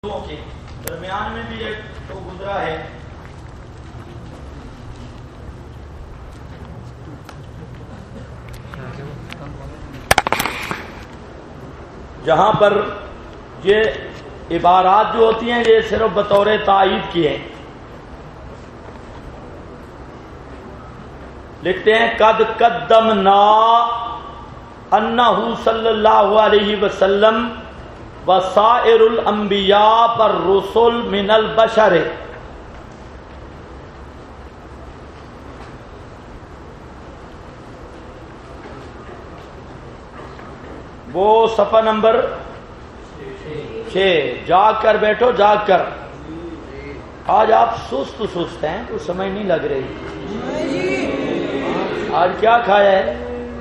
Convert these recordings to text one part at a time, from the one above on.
کے درمیان میں بھی ایک تو گزرا ہے. جہاں پر یہ عبارات جو ہوتی ہیں یہ صرف بطور تائید کی ہیں. لکھتے ہیں قد قدمنا انہ صلی اللہ علیہ وسلم وسائر الانبیاء پر رسول من البشر. وہ صفحہ نمبر 6. جاگ کر بیٹھو, جاگ کر. آج آپ سست ہیں, کچھ سمجھ نہیں لگ رہی. آج کیا کھایا ہے؟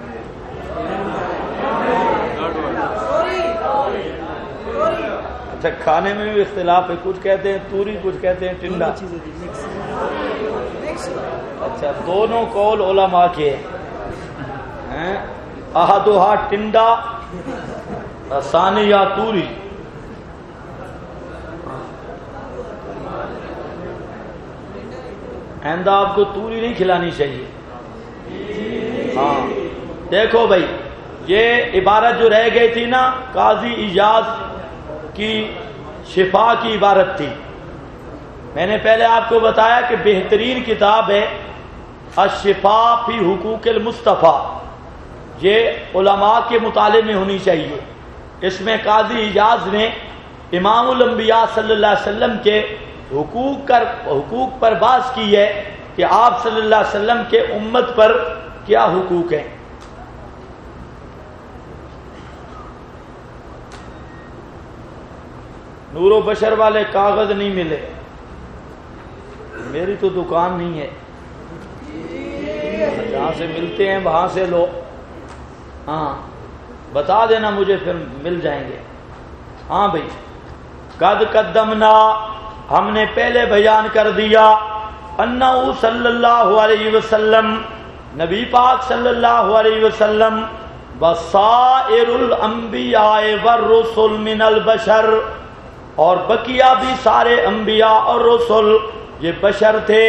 اچھا, کھانے میں بھی اختلاف ہے. کچھ کہتے ہیں توری, کچھ کہتے ہیں ٹنڈا. اچھا, دونوں قول علماء کے ہیں. احدھا ٹنڈا ثانیہ توری. آئندہ آپ کو توری نہیں کھلانی چاہیے. ہاں دیکھو بھائی, یہ عبارت جو رہ گئی تھی نا, قاضی ایاز کی شفا کی عبارت تھی. میں نے پہلے آپ کو بتایا کہ بہترین کتاب ہے الشفا فی حقوق المصطفیٰ. یہ علماء کے مطالعے میں ہونی چاہیے. اس میں قاضی ایاز نے امام الانبیاء صلی اللہ علیہ وسلم کے حقوق پر بحث کی ہے کہ آپ صلی اللہ علیہ وسلم کے امت پر کیا حقوق ہیں. نور و بشر والے کاغذ نہیں ملے, میری تو دکان نہیں ہے, جہاں سے ملتے ہیں وہاں سے لو. ہاں بتا دینا مجھے, پھر مل جائیں گے. ہاں بھائی, قد قدمنا ہم نے پہلے بیان کر دیا انہ صلی اللہ علیہ وسلم نبی پاک صلی اللہ علیہ وسلم وسائر الانبیاء والرسل من البشر, اور بقیہ بھی سارے انبیاء اور رسل یہ بشر تھے.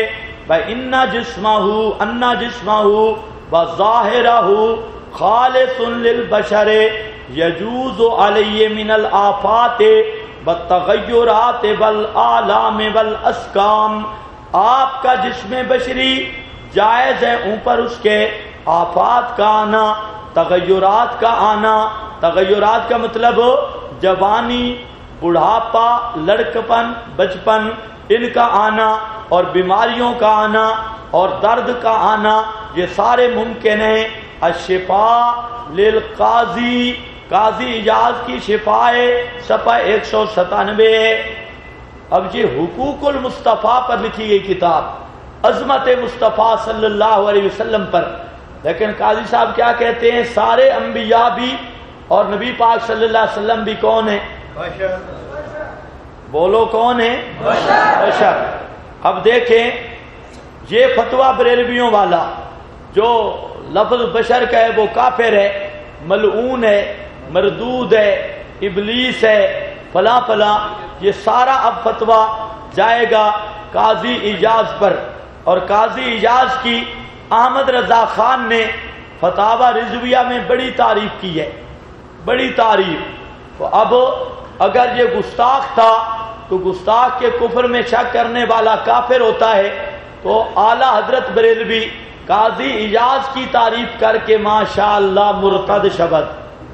اِنَّ جِسْمَهُ وَظَاهِرَهُ خَالِصٌ لِلْبَشَرِ يَجُوزُ عَلَيْهِ مِنَ الْآفَاتِ وَالتَّغَيُّرَاتِ وَالْآلَامِ وَالْأَسْقَامِ. آپ کا جسم بشری جائز ہے اوپر اس کے آفات کا آنا, تغیرات کا آنا. تغیرات کا مطلب جوانی, بڑھاپا, لڑکپن, بچپن, ان کا آنا, اور بیماریوں کا آنا, اور درد کا آنا, یہ سارے ممکن ہیں. الشفاء للقاضی, قاضی ایاز کی شفاء صفحہ 197. اب یہ حقوق المصطفیٰ پر لکھی گئی کتاب, عظمت مصطفیٰ صلی اللہ علیہ وسلم پر. لیکن قاضی صاحب کیا کہتے ہیں, سارے انبیاء بھی اور نبی پاک صلی اللہ علیہ وسلم بھی کون ہیں؟ بشر. بولو کون ہیں؟ بشر. اب دیکھیں, یہ فتویٰ بریلویوں والا جو لفظ بشر کا ہے وہ کافر ہے, ملعون ہے, مردود ہے, ابلیس ہے, فلاں فلاں. یہ سارا اب فتویٰ جائے گا قاضی ایاز پر. اور قاضی ایاز کی احمد رضا خان نے فتاوی رضویہ میں بڑی تعریف کی ہے, بڑی تعریف. تو اب اگر یہ گستاخ تھا تو گستاخ کے کفر میں شک کرنے والا کافر ہوتا ہے, تو اعلیٰ حضرت بریلوی قاضی ایاز کی تعریف کر کے ماشاءاللہ مرتد شبد.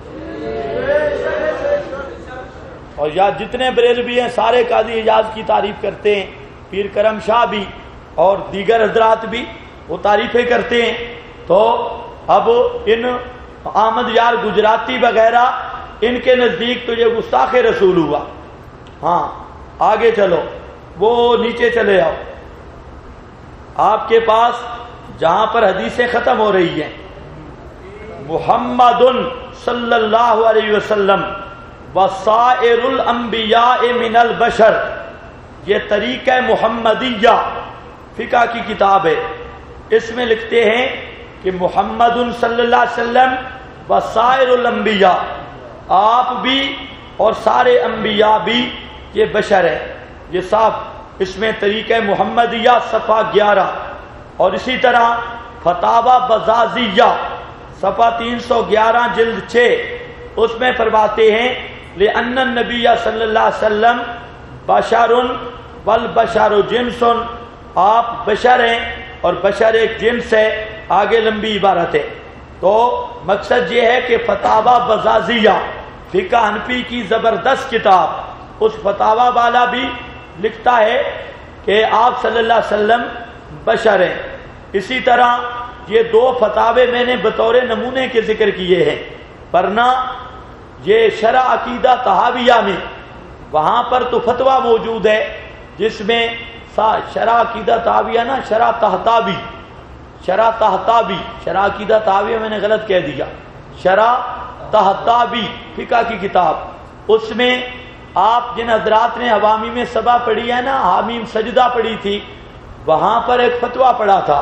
اور یا جتنے بریلوی ہیں سارے قاضی ایاز کی تعریف کرتے ہیں. پیر کرم شاہ بھی اور دیگر حضرات بھی وہ تعریفیں کرتے ہیں. تو اب ان احمد یار گجراتی وغیرہ ان کے نزدیک تو یہ گستاخ رسول ہوا. ہاں آگے چلو, وہ نیچے چلے آؤ. آپ کے پاس جہاں پر حدیثیں ختم ہو رہی ہیں, محمد صلی اللہ علیہ وسلم وسائر الانبیاء من البشر, یہ طریقہ محمدیہ فقہ کی کتاب ہے. اس میں لکھتے ہیں کہ محمد صلی اللہ علیہ وسلم وسائر الانبیاء, آپ بھی اور سارے انبیاء بھی یہ بشر ہے، یہ صاحب اس میں طریقہ محمدیہ صفحہ 11، اور اسی طرح فتاوی بزازیہ صفحہ 311 جلد 6، اس میں فرماتے ہیں لأن النبی صلی اللہ علیہ وسلم بشر والبشر جنس، آپ بشر ہیں اور بشر ایک جنس ہے، آگے لمبی عبارت ہے۔ تو مقصد یہ ہے کہ فتاوی بزازیہ فقہ حنفی کی زبردست کتاب، اس فتاوی والا بھی لکھتا ہے کہ آپ صلی اللہ علیہ وسلم بشر ہیں۔ اسی طرح یہ دو فتاوے میں نے بطور نمونے کے ذکر کیے ہیں، ورنہ یہ شرح عقیدہ طحاویہ میں وہاں پر تو فتویٰ موجود ہے جس میں شرح عقیدہ طحاویہ نا شرح تحتاوی، شرح تحتاوی، شرح عقیدہ طحاویہ میں نے غلط کہہ دیا، شرح تحتاوی فقہ کی کتاب، اس میں آپ جن حضرات نے حوامی میں سبا پڑھی ہے نا، حامیم سجدہ پڑھی تھی، وہاں پر ایک فتویٰ پڑھا تھا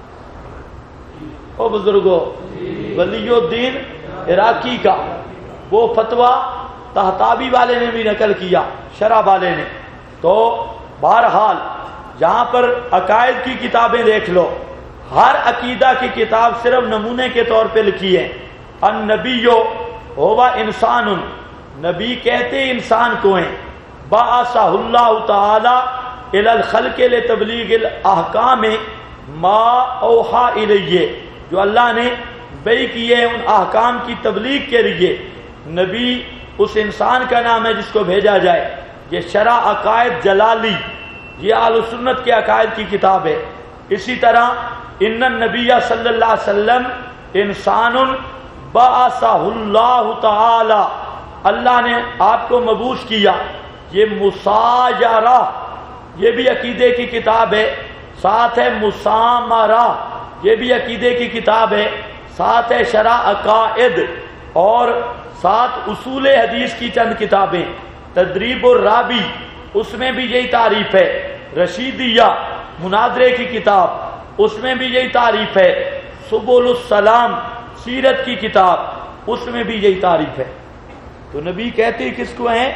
او بزرگوں ولی الدین عراقی کا، وہ فتویٰ تحتاوی والے نے بھی نقل کیا، شرح والے نے۔ تو بہرحال یہاں پر عقائد کی کتابیں دیکھ لو، ہر عقیدہ کی کتاب صرف نمونے کے طور پہ لکھی ہے۔ النبی ہوا انسان، نبی کہتے انسان کو ہیں، بعثہ اللہ تعالی الی الخلق لتبلیغ الاحکام ما اوحا الیہ، جو اللہ نے بے کیے ہیں ان احکام کی تبلیغ کے لیے۔ نبی اس انسان کا نام ہے جس کو بھیجا جائے۔ یہ شرح عقائد جلالی، یہ اہل سنت کے عقائد کی کتاب ہے۔ اسی طرح ان النبی صلی اللہ علیہ وسلم انسان بعثہ اللہ تعالی، اللہ نے آپ کو مبعوث کیا، یہ مساجرہ، یہ بھی عقیدے کی کتاب ہے۔ ساتھ ہے مسامرہ، یہ بھی عقیدے کی کتاب ہے۔ ساتھ ہے شرح عقائد، اور ساتھ اصول حدیث کی چند کتابیں۔ تدریب الرابی، اس میں بھی یہی تعریف ہے۔ رشیدیہ مناظرے کی کتاب، اس میں بھی یہی تعریف ہے۔ سبل السلام سیرت کی کتاب، اس میں بھی یہی تعریف ہے۔ تو نبی کہتے کس کو ہیں؟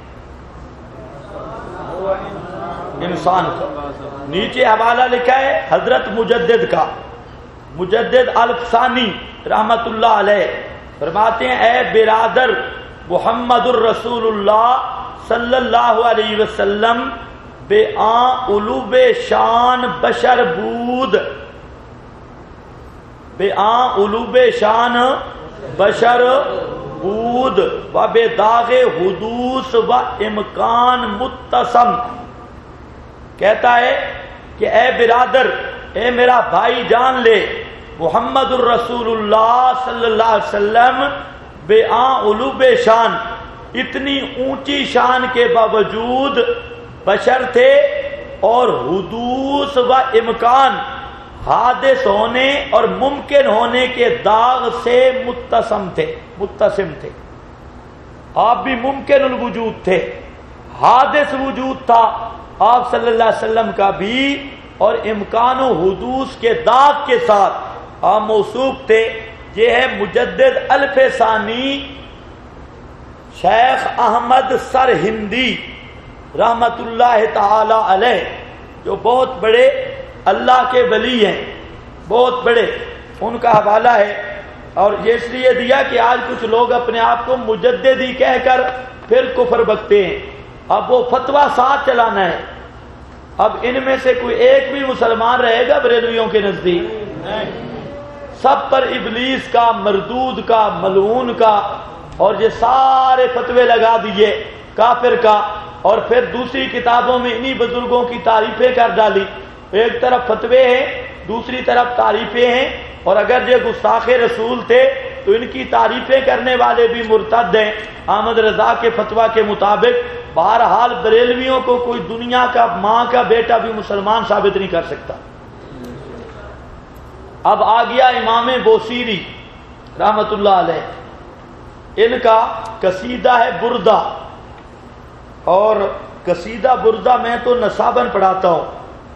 انسان کو۔ نیچے حوالہ لکھا ہے حضرت مجدد کا، مجدد الفسانی رحمت اللہ علیہ، فرماتے ہیں اے برادر محمد الرسول اللہ صلی اللہ علیہ وسلم بے آن علوب شان بشر بود، بے آن علوب شان بشر بود و بے داغ حدوث و امکان متصم، کہتا ہے کہ اے برادر، اے میرا بھائی جان لے، محمد الرسول اللہ صلی اللہ علیہ وسلم بے آن علوب شان، اتنی اونچی شان کے باوجود بشر تھے، اور حدوث و امکان، حادث ہونے اور ممکن ہونے کے داغ سے متصم تھے۔ آپ بھی ممکن الوجود تھے، حادث وجود تھا آپ صلی اللہ علیہ وسلم کا بھی، اور امکان و حدوث کے داغ کے ساتھ آپ موصوف تھے۔ یہ ہے مجدد الفسانی شیخ احمد سرہندی رحمت اللہ تعالی علیہ، جو بہت بڑے اللہ کے ولی ہیں، بہت بڑے، ان کا حوالہ ہے۔ اور یہ اس لیے دیا کہ آج کچھ لوگ اپنے آپ کو مجددی کہہ کر پھر کفر بکتے ہیں، اب وہ فتویٰ ساتھ چلانا ہے۔ اب ان میں سے کوئی ایک بھی مسلمان رہے گا بریلویوں کے نزدیک؟ سب پر ابلیس کا، مردود کا، ملعون کا، اور یہ سارے فتوے لگا دیے کافر کا، اور پھر دوسری کتابوں میں انہی بزرگوں کی تعریفیں کر ڈالی۔ ایک طرف فتوے ہیں، دوسری طرف تعریفیں ہیں، اور اگر یہ گستاخ رسول تھے تو ان کی تعریفیں کرنے والے بھی مرتد ہیں احمد رضا کے فتویٰ کے مطابق۔ بہرحال بریلویوں کو کوئی دنیا کا ماں کا بیٹا بھی مسلمان ثابت نہیں کر سکتا۔ اب آ گیا امام بوصیری رحمت اللہ علیہ، ان کا قصیدہ ہے بردہ، اور قصیدہ بردہ میں تو نصاباً پڑھاتا ہوں۔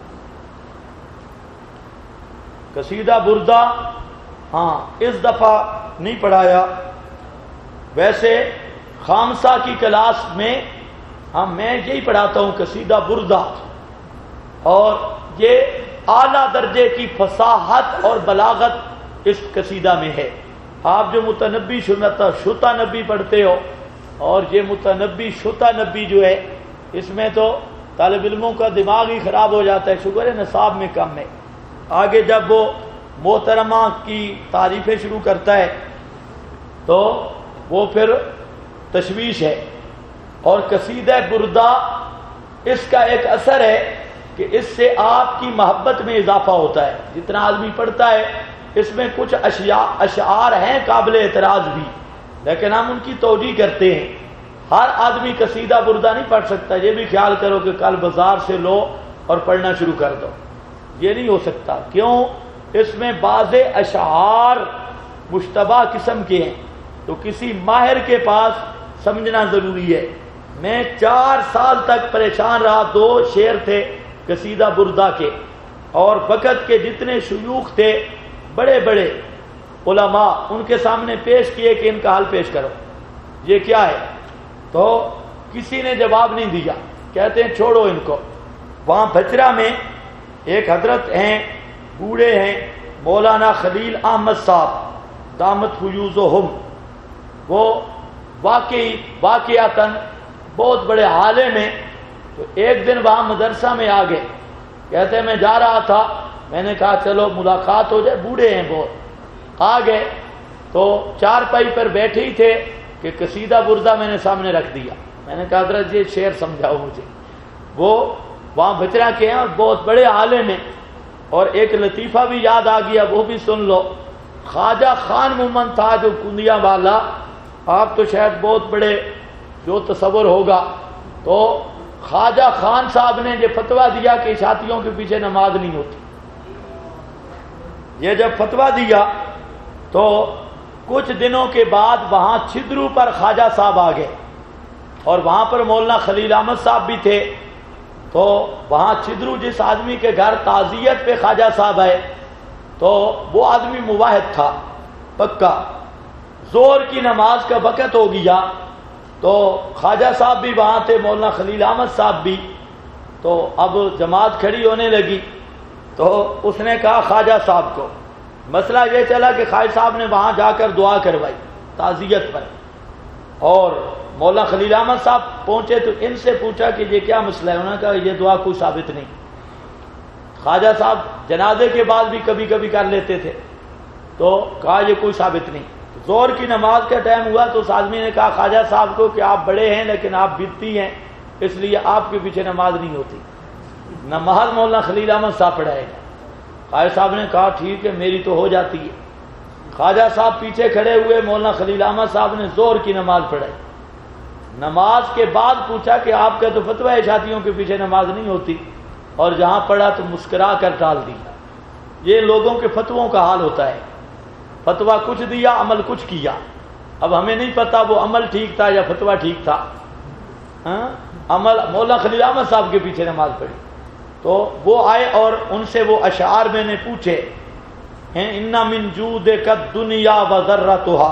قصیدہ بردہ ہاں اس دفعہ نہیں پڑھایا، ویسے خامسہ کی کلاس میں ہاں میں یہی پڑھاتا ہوں قصیدہ بردہ، اور یہ اعلیٰ درجے کی فصاحت اور بلاغت اس قصیدہ میں ہے۔ آپ جو متنبی شتا نبی پڑھتے ہو، اور یہ متنبی شتا نبی جو ہے، اس میں تو طالب علموں کا دماغ ہی خراب ہو جاتا ہے، شکر ہے نصاب میں کم ہے۔ آگے جب وہ محترمہ کی تعریفیں شروع کرتا ہے تو وہ پھر تشویش ہے۔ اور قصیدہ بردہ اس کا ایک اثر ہے کہ اس سے آپ کی محبت میں اضافہ ہوتا ہے۔ جتنا آدمی پڑھتا ہے اس میں کچھ اشعار ہیں قابل اعتراض بھی، لیکن ہم ان کی توجیہ کرتے ہیں۔ ہر آدمی قصیدہ بردہ نہیں پڑھ سکتا، یہ بھی خیال کرو کہ کل بازار سے لو اور پڑھنا شروع کر دو، یہ نہیں ہو سکتا۔ کیوں؟ اس میں بعض اشعار مشتبہ قسم کے ہیں، تو کسی ماہر کے پاس سمجھنا ضروری ہے۔ میں 4 سال تک پریشان رہا، 2 شعر تھے قصیدہ بردہ کے، اور وقت کے جتنے شیوخ تھے بڑے بڑے علماء، ان کے سامنے پیش کیے کہ ان کا حل پیش کرو، یہ کیا ہے؟ تو کسی نے جواب نہیں دیا، کہتے ہیں چھوڑو ان کو۔ وہاں بھچرا میں ایک حضرت ہیں، بوڑھے ہیں، مولانا خلیل احمد صاحب دامت فیوزہم، وہ واقعاتاً بہت بڑے عالم ہیں۔ تو ایک دن وہاں مدرسہ میں آ گئے، کہتے ہیں میں جا رہا تھا، میں نے کہا چلو ملاقات ہو جائے، بوڑھے ہیں بہت۔ آ گئے تو چارپائی پر بیٹھے ہی تھے کہ قصیدہ بردہ میں نے سامنے رکھ دیا۔ میں نے کہا حضرت یہ شعر سمجھاؤ مجھے۔ وہ وہاں بچرا کے ہیں اور بہت بڑے عالم ہیں، اور ایک لطیفہ بھی یاد آ گیا، وہ بھی سن لو۔ خواجہ خان مومن تھا جو کندیا والا، آپ تو شاید بہت بڑے جو تصور ہوگا، تو خواجہ خان صاحب نے یہ فتویٰ دیا کہ شادیوں کے پیچھے نماز نہیں ہوتی۔ یہ جب فتویٰ دیا تو کچھ دنوں کے بعد وہاں چھدرو پر خواجہ صاحب آ گئے، اور وہاں پر مولانا خلیل احمد صاحب بھی تھے۔ تو وہاں چھدرو جس آدمی کے گھر تعزیت پہ خواجہ صاحب آئے، تو وہ آدمی مواحد تھا پکا۔ زور کی نماز کا وقت ہو گیا تو خواجہ صاحب بھی وہاں تھے، مولانا خلیل احمد صاحب بھی۔ تو اب جماعت کھڑی ہونے لگی، تو اس نے کہا خواجہ صاحب کو، مسئلہ یہ چلا کہ خواجہ صاحب نے وہاں جا کر دعا کروائی تعزیت پر، اور مولانا خلیل احمد صاحب پہنچے تو ان سے پوچھا کہ یہ کیا مسئلہ ہے؟ انہوں نے کہا یہ دعا کوئی ثابت نہیں۔ خواجہ صاحب جنازے کے بعد بھی کبھی کبھی کر لیتے تھے، تو کہا یہ کوئی ثابت نہیں۔ زور کی نماز کا ٹائم ہوا تو اس آدمی نے کہا خواجہ صاحب کو کہ آپ بڑے ہیں لیکن آپ بدعتی ہیں، اس لیے آپ کے پیچھے نماز نہیں ہوتی، نماز مولانا خلیل احمد صاحب پڑھائے گا۔ خواجہ صاحب نے کہا ٹھیک ہے، میری تو ہو جاتی ہے۔ خواجہ صاحب پیچھے کھڑے ہوئے، مولانا خلیل احمد صاحب نے زور کی نماز پڑھائی۔ نماز کے بعد پوچھا کہ آپ کا تو فتویٰ ہے شادیوں کے پیچھے نماز نہیں ہوتی، اور جہاں پڑھا تو مسکرا کر ٹال دیا۔ یہ لوگوں کے فتووں کا حال ہوتا ہے، فتویٰ کچھ دیا، عمل کچھ کیا۔ اب ہمیں نہیں پتا وہ عمل ٹھیک تھا یا فتویٰ ٹھیک تھا۔ عمل مولانا خلیل احمد صاحب کے پیچھے نماز پڑھی، تو وہ آئے اور ان سے وہ اشعار میں نے پوچھے ہیں، ان من جودک الدنیا وذرتها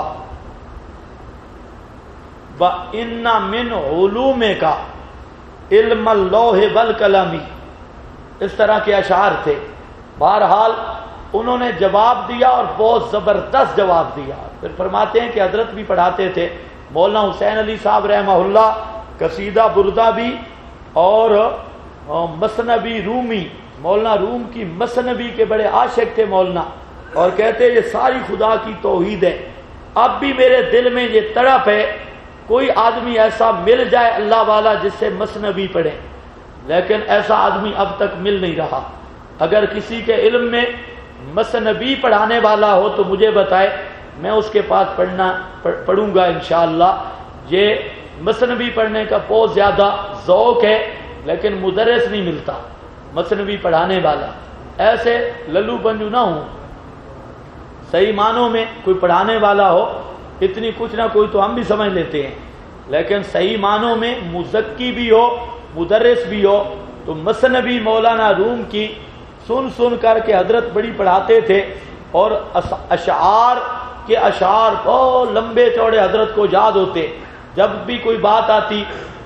وان من علومک علم اللوح والقلم، اس طرح کے اشعار تھے۔ بہرحال انہوں نے جواب دیا اور بہت زبردست جواب دیا۔ پھر فرماتے ہیں کہ حضرت بھی پڑھاتے تھے، مولانا حسین علی صاحب رحمہ اللہ قصیدہ بردہ بھی اور مثنوی رومی، مولانا روم کی مثنوی کے بڑے عاشق تھے مولانا، اور کہتے یہ ساری خدا کی توحید ہے۔ اب بھی میرے دل میں یہ تڑپ ہے کوئی آدمی ایسا مل جائے اللہ والا جس سے مثنوی پڑھے، لیکن ایسا آدمی اب تک مل نہیں رہا۔ اگر کسی کے علم میں مثنوی پڑھانے والا ہو تو مجھے بتائے، میں اس کے پاس پڑھوں گا انشاءاللہ۔ یہ مثنوی پڑھنے کا بہت زیادہ ذوق ہے، لیکن مدرس نہیں ملتا مثنوی پڑھانے والا۔ ایسے للو پنجو نہ ہوں، صحیح معنوں میں کوئی پڑھانے والا ہو، اتنی کچھ نہ کوئی تو ہم بھی سمجھ لیتے ہیں، لیکن صحیح معنوں میں مزکی بھی ہو، مدرس بھی ہو۔ تو مثنوی مولانا روم کی سن سن کر کے حضرت بڑی پڑھاتے تھے، اور اشعار بہت لمبے چوڑے حضرت کو یاد ہوتے۔ جب بھی کوئی بات آتی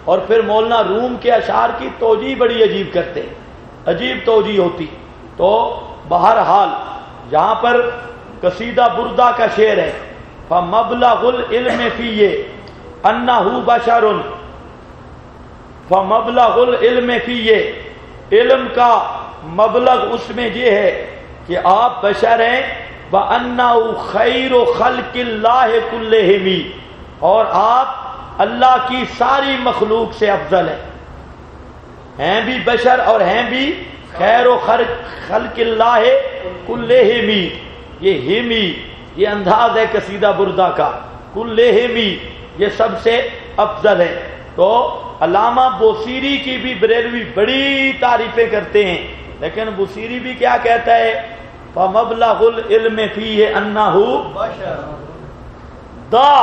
اور پھر مولانا روم کے اشعار کی توجیہ بڑی عجیب کرتے ہیں، عجیب توجیہ ہوتی. تو بہرحال یہاں پر قصیدہ بردہ کا شعر ہے، فَمَبْلَغُ الْعِلْمِ فِيهِ أَنَّهُ بَشَرٌ، فَمَبْلَغُ الْعِلْمِ فِيهِ، علم کا مبلغ اس میں یہ ہے کہ آپ بشر ہیں، وَأَنَّهُ خَيْرُ خَلْقِ اللَّهِ كُلِّهِمْ، اور آپ اللہ کی ساری مخلوق سے افضل ہیں بھی بشر اور ہیں بھی خیر و خلق اللہ کلہمی. یہ ہمی یہ انداز ہے قصیدہ بردہ کا، کلہمی یہ سب سے افضل ہے. تو علامہ بوصیری کی بھی بریلوی بڑی تعریفیں کرتے ہیں، لیکن بوصیری بھی کیا کہتا ہے، فَمَبْلَغُ الْعِلْمِ فِيهِ أَنَّهُ دا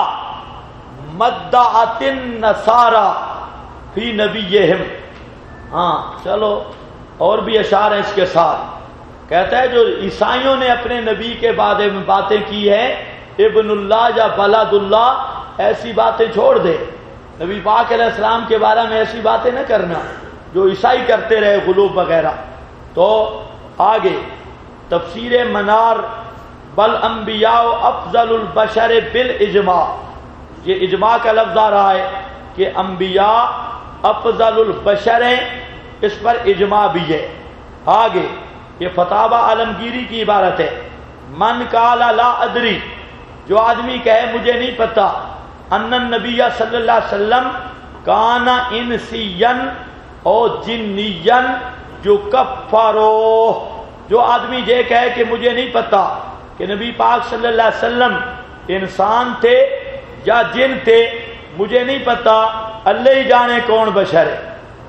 مدعت النصارى فی نبیہم. ہاں چلو اور بھی اشعار ہیں اس کے ساتھ. کہتا ہے جو عیسائیوں نے اپنے نبی کے بارے میں باتیں کی ہیں، ابن اللہ یا بلد اللہ، ایسی باتیں چھوڑ دے. نبی پاک علیہ السلام کے بارے میں ایسی باتیں نہ کرنا جو عیسائی کرتے رہے، غلوب وغیرہ. تو آگے تفسیر منار، بل انبیاء افضل البشر بالاجماع، یہ اجماع کا لفظ آ رہا ہے کہ انبیاء افضل البشر ہیں، اس پر اجماع بھی ہے. آگے یہ فتاوی عالمگیری کی عبارت ہے، من قال لا ادری، جو آدمی کہے مجھے نہیں پتا، ان النبی صلی اللہ علیہ وسلم کان انسیا او جنیا یکفرو، جو آدمی یہ کہے کہ مجھے نہیں پتا کہ نبی پاک صلی اللہ علیہ وسلم انسان تھے یا جن تھے، مجھے نہیں پتا، اللہ ہی جانے کون بشر ہے.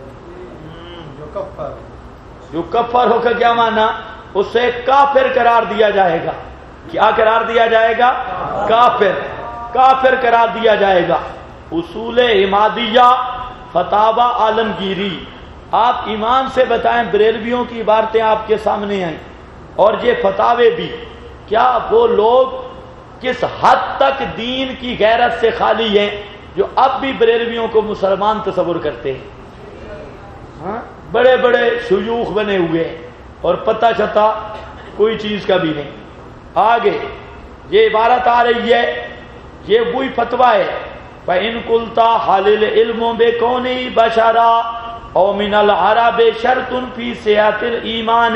جو کفر ہو کا کیا معنی، اسے کافر قرار دیا جائے گا. کیا قرار دیا جائے گا؟ کافر، کافر قرار دیا جائے گا. اصول عمادیہ فتاوی عالمگیری. آپ ایمان سے بتائیں، بریلویوں کی عبارتیں آپ کے سامنے آئیں اور یہ فتاوے بھی، کیا وہ لوگ کس حد تک دین کی غیرت سے خالی ہیں جو اب بھی بریلویوں کو مسلمان تصور کرتے ہیں. ہاں بڑے بڑے شیوخ بنے ہوئے ہیں اور پتہ چتا کوئی چیز کا بھی نہیں. آگے یہ عبارت آ رہی ہے، یہ وہی فتویٰ ہے، فَإِن قُلْتَ حَلِ الْعِلْمُ بِكَوْنِهِ بَشَرًا او من العرب شرط فی صحت الایمان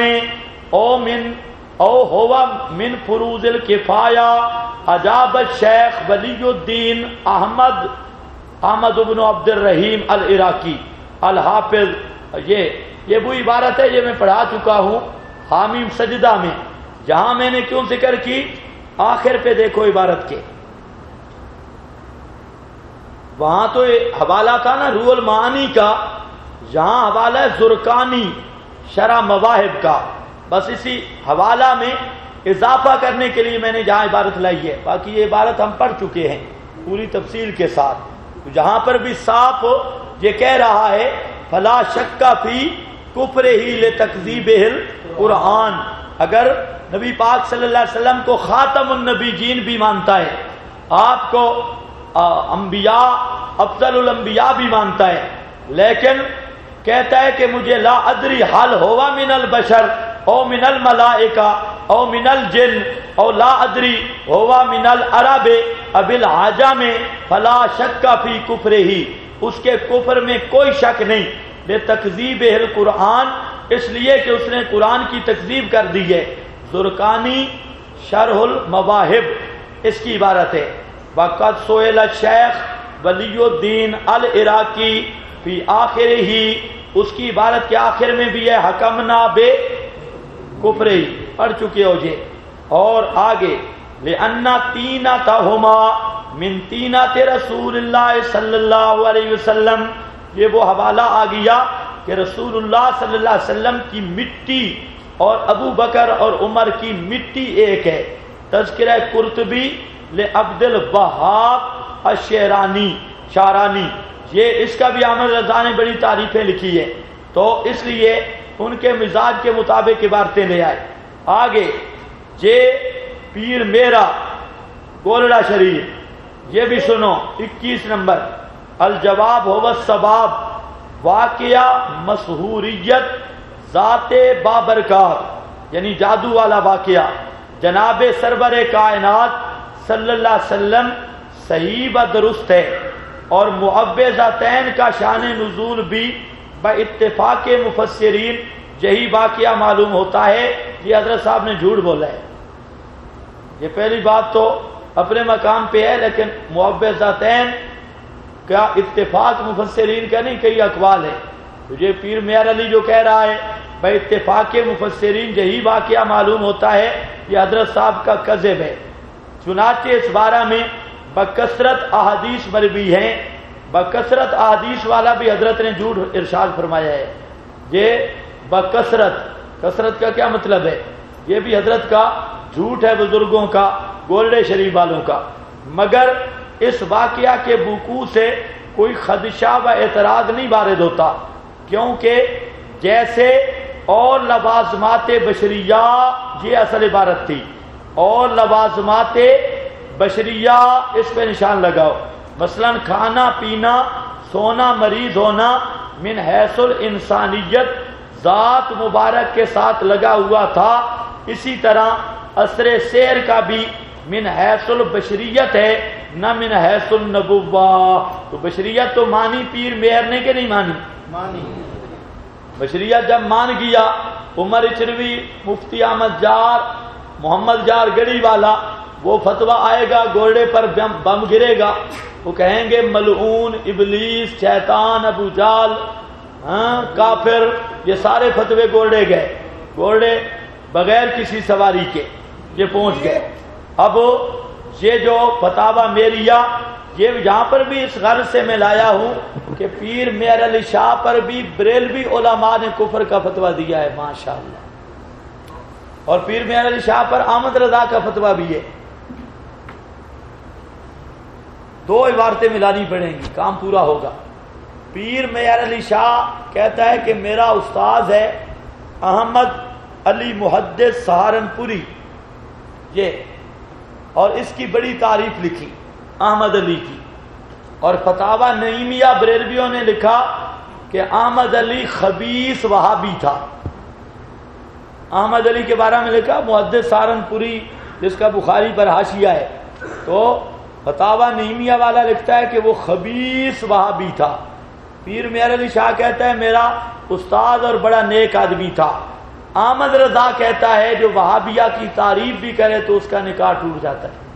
او هو من فروض الکفایہ. اجاب الشیخ ولی الدین احمد بن عبد الرحیم العراقی الحافظ. یہ وہ عبارت ہے، یہ میں پڑھا چکا ہوں حامیم سجدہ میں. جہاں میں نے کیوں ذکر کی، آخر پہ دیکھو عبارت کے، وہاں تو حوالہ تھا نا روح المعانی کا، یہاں حوالہ ہے زرقانی شرح مواہب کا. بس اسی حوالہ میں اضافہ کرنے کے لیے میں نے جہاں عبارت لائی ہے، باقی یہ عبارت ہم پڑھ چکے ہیں پوری تفصیل کے ساتھ. جہاں پر بھی صاف یہ کہہ رہا ہے فلا شک فی کفر ہی لتکذیبہ القرآن. اگر نبی پاک صلی اللہ علیہ وسلم کو خاتم النبیین بھی مانتا ہے، آپ کو انبیاء افضل الانبیاء بھی مانتا ہے، لیکن کہتا ہے کہ مجھے لا ادری حل ہوا من البشر او من الملائکہ او من الجن او لا ادری ہوا من العرب اب العجم فلا شک فی کفرہ. اس کے کفر میں کوئی شک نہیں، بے تکذیب القرآن، اس لیے کہ اس نے قرآن کی تکذیب کر دی ہے. زرقانی شرح المواہب اس کی عبارت ہے. وقت سئل الشیخ ولی الدین العراقی فی آخر ہی، اس کی عبارت کے آخر میں بھی ہے حکمنا بے کفر ہی، پڑھ چکے ہو جے. اور آگے لأن تینتہما من تینت رسول اللہ صلی اللہ علیہ وسلم، یہ وہ حوالہ آ گیا کہ رسول اللہ صلی اللہ علیہ وسلم کی مٹی اور ابو بکر اور عمر کی مٹی ایک ہے. تذکرہ قرطبی لعبد الوہاب شارانی، یہ اس کا بھی احمد رضا نے بڑی تعریفیں لکھی ہے، تو اس لیے ان کے مزاج کے مطابق عبارتیں لے آئے. آگے یہ پیر میرا گولڑا شریف، یہ بھی سنو 21 نمبر، الجواب هو السباب، واقعہ مسحوریت ذات بابرکات یعنی جادو والا واقعہ جناب سرور کائنات صلی اللہ علیہ وسلم صحیح و درست ہے، اور معوذتین کا شان نزول بھی باتفاق مفسرین یہی واقعہ معلوم ہوتا ہے۔ یہ حضرت صاحب نے جھوٹ بولا ہے، یہ پہلی بات تو اپنے مقام پہ ہے، لیکن معوذتین کا اتفاق مفسرین کا نہیں، کئی اقوال ہے۔ یہ پیر میاں علی جو کہہ رہا ہے بھائی اتفاق مفسرین یہی واقعہ معلوم ہوتا ہے، یہ حضرت صاحب کا کذب ہے۔ چنانچہ اس بارہ میں بکثرت احادیث مروی ہیں، بکثرت احادیث والا بھی حضرت نے جھوٹ ارشاد فرمایا ہے۔ یہ بکثرت، کثرت کا کیا مطلب ہے؟ یہ بھی حضرت کا جھوٹ ہے، بزرگوں کا، گولڈے شریف والوں کا۔ مگر اس واقعہ کے وقوع سے کوئی خدشہ و اعتراض نہیں وارد ہوتا، کیونکہ جیسے اور لوازمات بشریہ، یہ اصل عبارت تھی، اور لوازمات بشریہ، اس پہ نشان لگاؤ، مثلا کھانا پینا، سونا، مریض ہونا، من حیث الانسانیت ذات مبارک کے ساتھ لگا ہوا تھا، اسی طرح اثر سیر کا بھی من حیث البشریت ہے، نہ من حیث النبوہ۔ تو بشریت تو مانی پیر میئر نے کہ نہیں مانی؟ مانی۔ بشریت جب مان گیا، عمر اچروی، مفتی احمد جار، محمد جار گڑی والا، وہ فتویٰ آئے گا گولڈے پر بم گرے گا، وہ کہیں گے ملعون، ابلیس، شیطان، ابو جال، کافر، یہ سارے فتوے گولڈے گئے، گولڈے بغیر کسی سواری کے یہ پہنچ گئے۔ اب یہ جو فتاوی میریہ، یہ یہاں پر بھی اس غرض سے میں لایا ہوں کہ پیر مہر علی شاہ پر بھی بریلوی علماء نے کفر کا فتویٰ دیا ہے ماشاءاللہ، اور پیر مہر علی شاہ پر احمد رضا کا فتویٰ بھی ہے۔ دو عبارتیں ملانی پڑیں گی، کام پورا ہوگا۔ پیر مہر علی شاہ کہتا ہے کہ میرا استاد ہے احمد علی محدث سہارنپوری، یہ، اور اس کی بڑی تعریف لکھی احمد علی کی، اور فتاوی نعیمیہ بریلویوں نے لکھا کہ احمد علی خبیث وہابی تھا۔ احمد علی کے بارے میں لکھا محدث سہارنپوری، جس کا بخاری پر حاشیہ ہے، تو فتاوی نعیمیہ والا لکھتا ہے کہ وہ خبیث وہابی تھا۔ پیر مہر علی شاہ کہتا ہے میرا استاد اور بڑا نیک آدمی تھا۔ احمد رضا کہتا ہے جو وہابیہ کی تعریف بھی کرے تو اس کا نکاح ٹوٹ جاتا ہے۔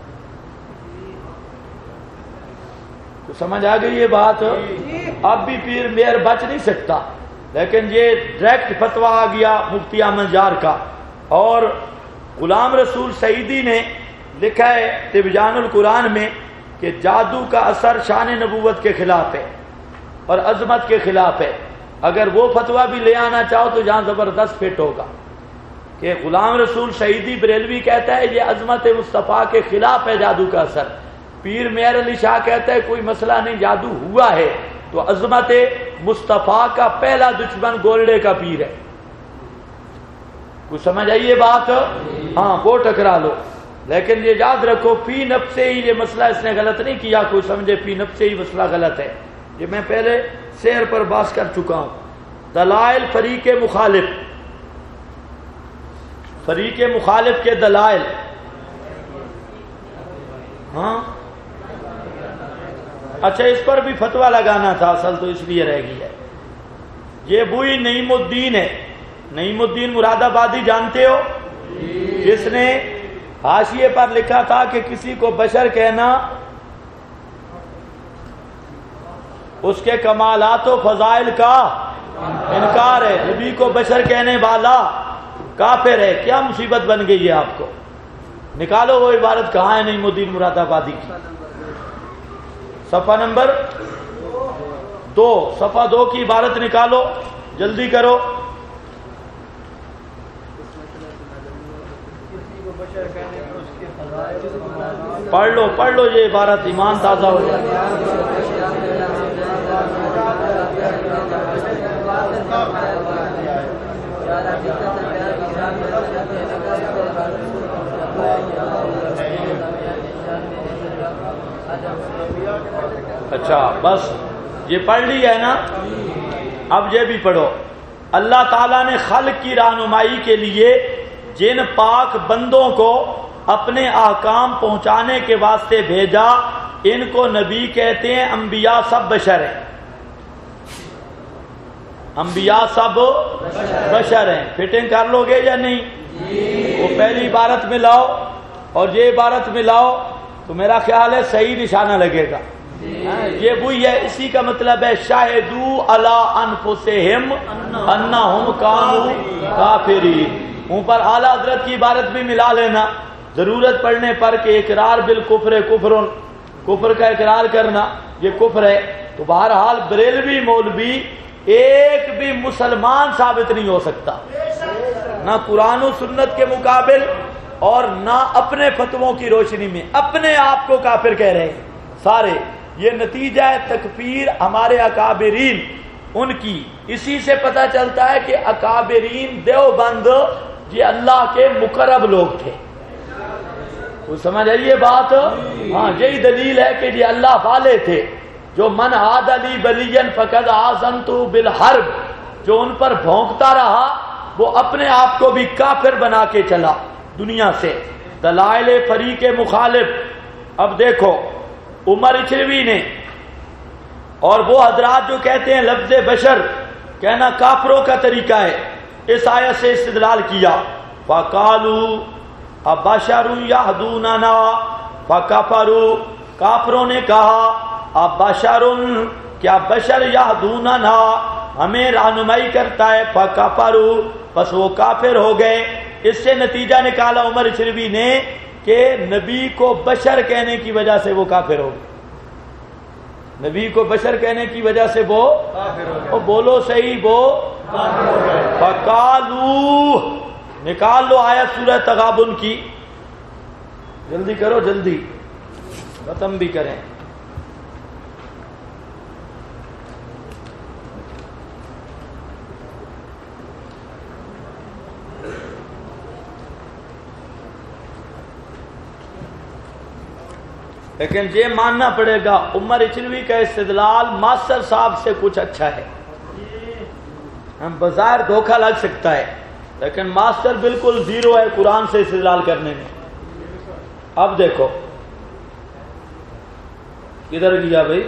تو سمجھ آ گئی یہ بات؟ اب بھی پیر مہر بچ نہیں سکتا، لیکن یہ ڈائریکٹ فتویٰ آ گیا مفتی احمد جار کا۔ اور غلام رسول سعیدی نے لکھا ہے تبیان القرآن میں کہ جادو کا اثر شان نبوت کے خلاف ہے اور عظمت کے خلاف ہے۔ اگر وہ فتویٰ بھی لے آنا چاہو تو جہاں زبردست فٹ ہوگا کہ غلام رسول شہیدی بریلوی کہتا ہے یہ عظمت مصطفیٰ کے خلاف ہے جادو کا اثر، پیر مہر علی شاہ کہتا ہے کوئی مسئلہ نہیں، جادو ہوا ہے تو عظمت مصطفیٰ کا پہلا دشمن گولڈے کا پیر ہے۔ کچھ سمجھ آئیے بات؟ ہاں، وہ ٹکرا لو، لیکن یہ یاد رکھو فی نفسے ہی یہ مسئلہ اس نے غلط نہیں کیا، کوئی سمجھے فی نفسے ہی مسئلہ غلط ہے، یہ میں پہلے سیر پر بحث کر چکا ہوں۔ دلائل فریق مخالف، فریق مخالف کے دلائل، ہاں اچھا اس پر بھی فتویٰ لگانا تھا، اصل تو اس لیے رہ گئی ہے۔ یہ وہی نعیم الدین ہے، نعیم الدین مراد آبادی جانتے ہو، جس نے حاشیے پر لکھا تھا کہ کسی کو بشر کہنا اس کے کمالات و فضائل کا انکار ہے، نبی کو بشر کہنے والا کافر ہے۔ کیا مصیبت بن گئی ہے آپ کو؟ نکالو وہ عبارت کہاں ہے نعیم الدین مراد آبادی کی، صفحہ نمبر 2، صفحہ 2 کی عبارت نکالو، جلدی کرو۔ پڑھ لو یہ عبارت، ایمان تازہ ہو جائے۔ اچھا بس یہ پڑھ لی ہے نا، اب یہ بھی پڑھو۔ اللہ تعالیٰ نے خلق کی رہنمائی کے لیے جن پاک بندوں کو اپنے احکام پہنچانے کے واسطے بھیجا، ان کو نبی کہتے ہیں۔ انبیاء سب بشر ہیں، انبیاء سب بشر ہیں۔ فٹنگ کر لو گے یا نہیں؟ وہ پہلی عبارت میں لاؤ اور یہ عبارت میں لاؤ تو میرا خیال ہے صحیح نشانہ لگے گا۔ یہ وہی ہے، اسی کا مطلب ہے شاہدوا علی انفسہم انہم کانوا کافرین۔ اوپر اعلیٰ حضرت کی عبارت بھی ملا لینا ضرورت پڑنے پر کہ اقرار بالکفر کفر، کفر کا اقرار کرنا یہ کفر ہے۔ تو بہرحال بریلوی مولوی ایک بھی مسلمان ثابت نہیں ہو سکتا، نہ قرآن و سنت کے مقابل اور نہ اپنے فتووں کی روشنی میں اپنے آپ کو کافر کہہ رہے ہیں سارے۔ یہ نتیجہ ہے تکفیر ہمارے اکابرین ان کی۔ اسی سے پتہ چلتا ہے کہ اکابرین دیوبند یہ اللہ کے مقرب لوگ تھے۔ وہ سمجھ آئیے بات؟ ہاں یہی دلیل ہے کہ یہ اللہ والے تھے۔ جو من عاد لی ولیا فقد آذنتہ بالحرب، جو ان پر بھونکتا رہا وہ اپنے آپ کو بھی کافر بنا کے چلا دنیا سے۔ دلائل فریق مخالف۔ اب دیکھو عمر اچھروی نے اور وہ حضرات جو کہتے ہیں لفظ بشر کہنا کافروں کا طریقہ ہے، اس آیت سے استدلال کیا۔ فقالوا ابشر یہدوننا فکفروا، کافروں نے کہا ابشر، کیا بشر یہدوننا ہمیں رہنمائی کرتا ہے، فکفروا، بس وہ کافر ہو گئے۔ اس سے نتیجہ نکالا عمر اچھروی نے کہ نبی کو بشر کہنے کی وجہ سے وہ کافر ہو گئے، نبی کو بشر کہنے کی وجہ سے وہ بولو صحیح، وہ فقالوا، نکال لو آیت سورہ تغابن کی، جلدی کرو جلدی ختم بھی کریں۔ لیکن یہ ماننا پڑے گا عمر اچھروی کا استدلال ماسٹر صاحب سے کچھ اچھا ہے۔ ہم بظاہر دھوکہ لگ سکتا ہے لیکن ماسٹر بالکل زیرو ہے قرآن سے استدلال کرنے میں۔ اب دیکھو کدھر گیا بھائی؟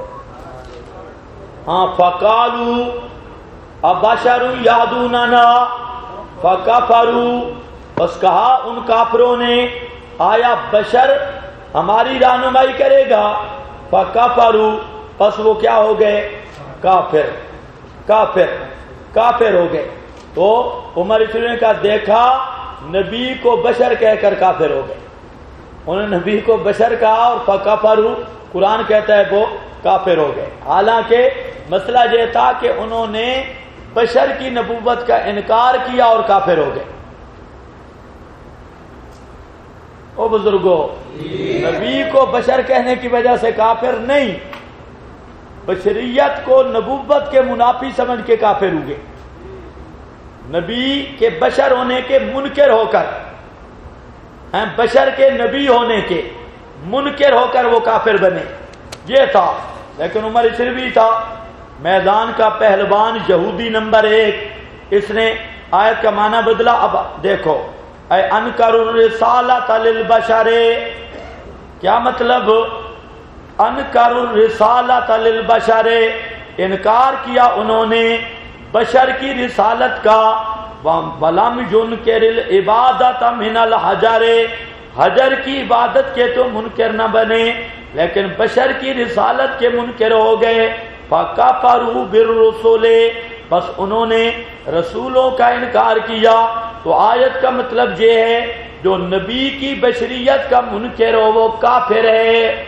ہاں فقالوا ابشر یہدوننا فکفروا، بس کہا ان کافروں نے آیا بشر ہماری رہنمائی کرے گا، فکفروا، پس وہ کیا ہو گئے؟ کافر، کافر، کافر ہو گئے۔ تو عمر اچھروی نے کہا دیکھا نبی کو بشر کہہ کر کافر ہو گئے، انہوں نے نبی کو بشر کہا اور فکفروا قرآن کہتا ہے وہ کافر ہو گئے۔ حالانکہ مسئلہ یہ تھا کہ انہوں نے بشر کی نبوت کا انکار کیا اور کافر ہو گئے۔ او بزرگوں، نبی کو بشر کہنے کی وجہ سے کافر نہیں، بشریت کو نبوت کے منافی سمجھ کے کافر ہوئے، نبی کے بشر ہونے کے منکر ہو کر، بشر کے نبی ہونے کے منکر ہو کر وہ کافر بنے، یہ تھا۔ لیکن عمر اچھروی تھا میدان کا پہلوان، یہودی نمبر 1، اس نے آیت کا معنی بدلا۔ اب دیکھو اے انکر الرسالۃ للبشر، کیا مطلب؟ انکر الرسالۃ للبشر، انکار کیا انہوں نے بشر کی رسالت کا، ولم ینکر العبادۃ من الحجر، حجر کی عبادت کے تو منکر نہ بنے لیکن بشر کی رسالت کے منکر ہو گئے۔ فکفروا بالرسل، بس انہوں نے رسولوں کا انکار کیا۔ تو آیت کا مطلب یہ ہے جو نبی کی بشریت کا منکر ہو وہ کافر ہے۔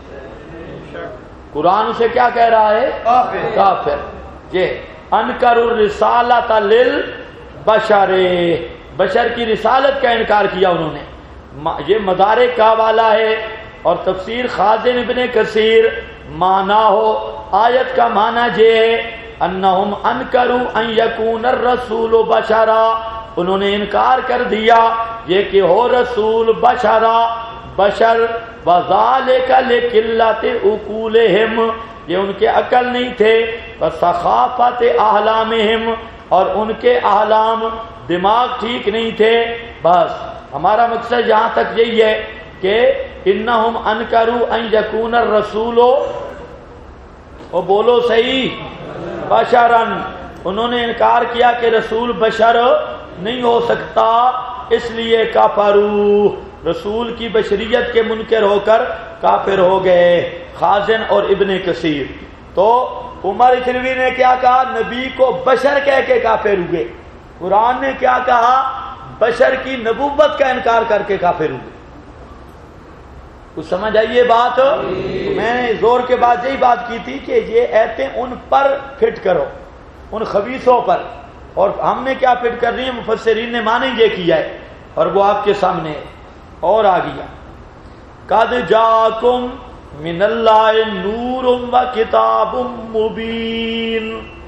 قرآن سے کیا کہہ رہا ہے؟ کافر۔ یہ انکر الرسالۃ للبشر، بشر کی رسالت کا انکار کیا انہوں نے۔ یہ مدارک کا والا ہے اور تفسیر خازن ابن کثیر، معنی ہو آیت کا معنی یہ ہے انہم انکروا ان یکون الرسول بشرا، انہوں نے انکار کر دیا یہ کہ ہو رسول بشرا، بشر وَذَلِكَ لِقِلَّةِ عُقُولِهِمْ، یہ ان کے عقل نہیں تھے، وَسَخَافَةِ أَحْلَامِهِمْ، اور ان کے احلام دماغ ٹھیک نہیں تھے۔ بس ہمارا مقصد یہاں تک یہی ہے کہ انہم انکروا ان یکون الرسول، اور بولو صحیح، بشرن، انہوں نے انکار کیا کہ رسول بشر نہیں ہو سکتا، اس لیے کافروا، رسول کی بشریت کے منکر ہو کر کافر ہو گئے۔ خازن اور ابن کثیر۔ تو عمر اثروی نے کیا کہا؟ نبی کو بشر کہہ کے کافر ہوئے۔ قرآن نے کیا کہا؟ بشر کی نبوت کا انکار کر کے کافر ہوئے۔ کچھ سمجھ آئیے بات؟ میں نے زور کے بعد یہی بات کی تھی کہ یہ ایتیں ان پر فٹ کرو، ان خبیثوں پر، اور ہم نے کیا فٹ کر رہی ہیں؟ مفسرین نے معنی یہ کیا ہے، اور وہ آپ کے سامنے ہے۔ اور آ گیا قد جاءکم من اللہ نور و کتاب مبین۔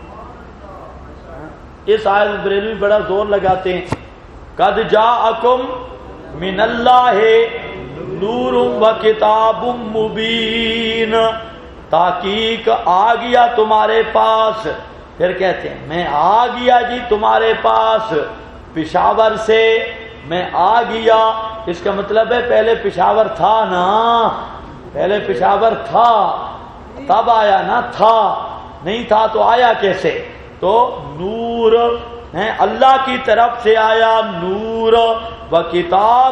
اس آیت بریلوی بڑا زور لگاتے ہیں، قد جاءکم من اللہ نور و کتاب مبین، تحقیق آ گیا تمہارے پاس۔ پھر کہتے ہیں میں آ گیا جی تمہارے پاس پشاور سے، میں آ گیا، اس کا مطلب ہے پہلے پشاور تھا نا، پہلے پشاور تھا تب آیا نا، تھا نہیں تھا تو آیا کیسے؟ تو نور ہے اللہ کی طرف سے آیا، نور و کتاب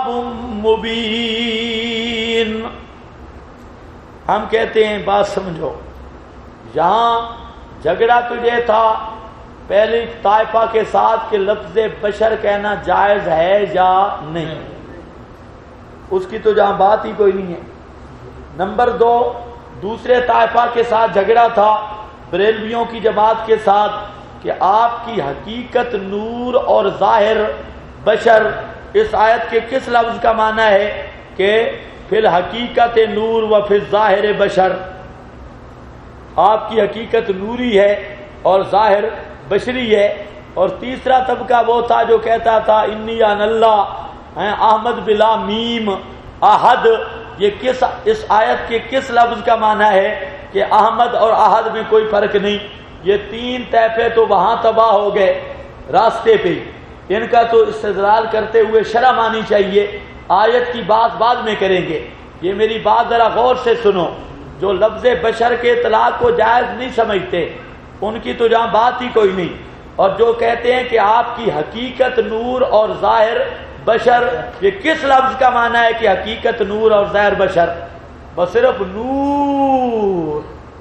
مبین۔ ہم کہتے ہیں بات سمجھو، یہاں جھگڑا تجھے تھا پہلی طائفہ کے ساتھ کہ لفظ بشر کہنا جائز ہے یا نہیں، اس کی تو جہاں بات ہی کوئی نہیں ہے۔ نمبر دو، دوسرے طائفہ کے ساتھ جھگڑا تھا بریلویوں کی جماعت کے ساتھ کہ آپ کی حقیقت نور اور ظاہر بشر، اس آیت کے کس لفظ کا معنی ہے کہ فی الحقیقت نور و فی الظاہر بشر، آپ کی حقیقت نوری ہے اور ظاہر بشری ہے۔ اور تیسرا طبقہ وہ تھا جو کہتا تھا انی ان اللہ احمد بلا میم احد، یہ کس اس آیت کے کس لفظ کا معنی ہے کہ احمد اور احد میں کوئی فرق نہیں؟ یہ تین طائفے تو وہاں تباہ ہو گئے راستے پہ، ان کا تو استدلال کرتے ہوئے شرم آنی چاہیے۔ آیت کی بات بعد میں کریں گے، یہ میری بات ذرا غور سے سنو۔ جو لفظ بشر کے اطلاق کو جائز نہیں سمجھتے ان کی تو جہاں بات ہی کوئی نہیں، اور جو کہتے ہیں کہ آپ کی حقیقت نور اور ظاہر بشر، یہ کس لفظ کا معنی ہے کہ حقیقت نور اور ظاہر بشر؟ بس صرف نور،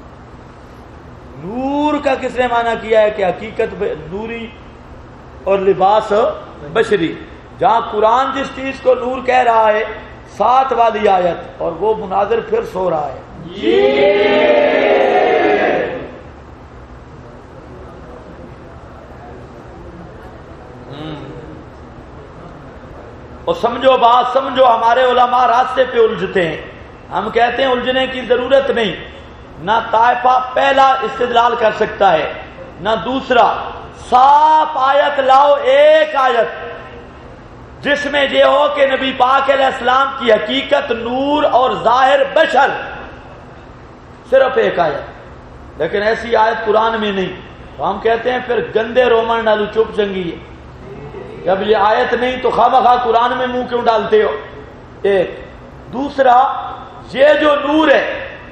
نور کا کس نے معنی کیا ہے کہ حقیقت نوری اور لباس بشری؟ جہاں قرآن جس چیز کو نور کہہ رہا ہے 7 والی آیت، اور وہ مناظر پھر سو رہا ہے۔ اور سمجھو بات، سمجھو، ہمارے علماء راستے پہ الجھتے ہیں، ہم کہتے ہیں الجھنے کی ضرورت نہیں، نہ طائفہ پہلا استدلال کر سکتا ہے نہ دوسرا۔ صاف آیت لاؤ، ایک آیت جس میں یہ ہو کہ نبی پاک علیہ السلام کی حقیقت نور اور ظاہر بشر، صرف ایک آیت، لیکن ایسی آیت قرآن میں نہیں۔ تو ہم کہتے ہیں پھر گندے رومن ڈالو چپ چنگی ہے، جب یہ آیت نہیں تو خواہ بخواہ قرآن میں منہ کیوں ڈالتے ہو؟ ایک دوسرا، یہ جو نور ہے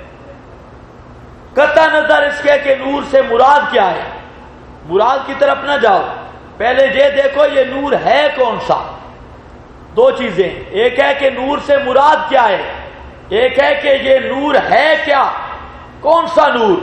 قطع نظر اس کے کہ نور سے مراد کیا ہے، مراد کی طرف نہ جاؤ، پہلے یہ دیکھو یہ نور ہے کون سا۔ دو چیزیں، ایک ہے کہ نور سے مراد کیا ہے، ایک ہے کہ یہ نور ہے کیا، کون سا نور؟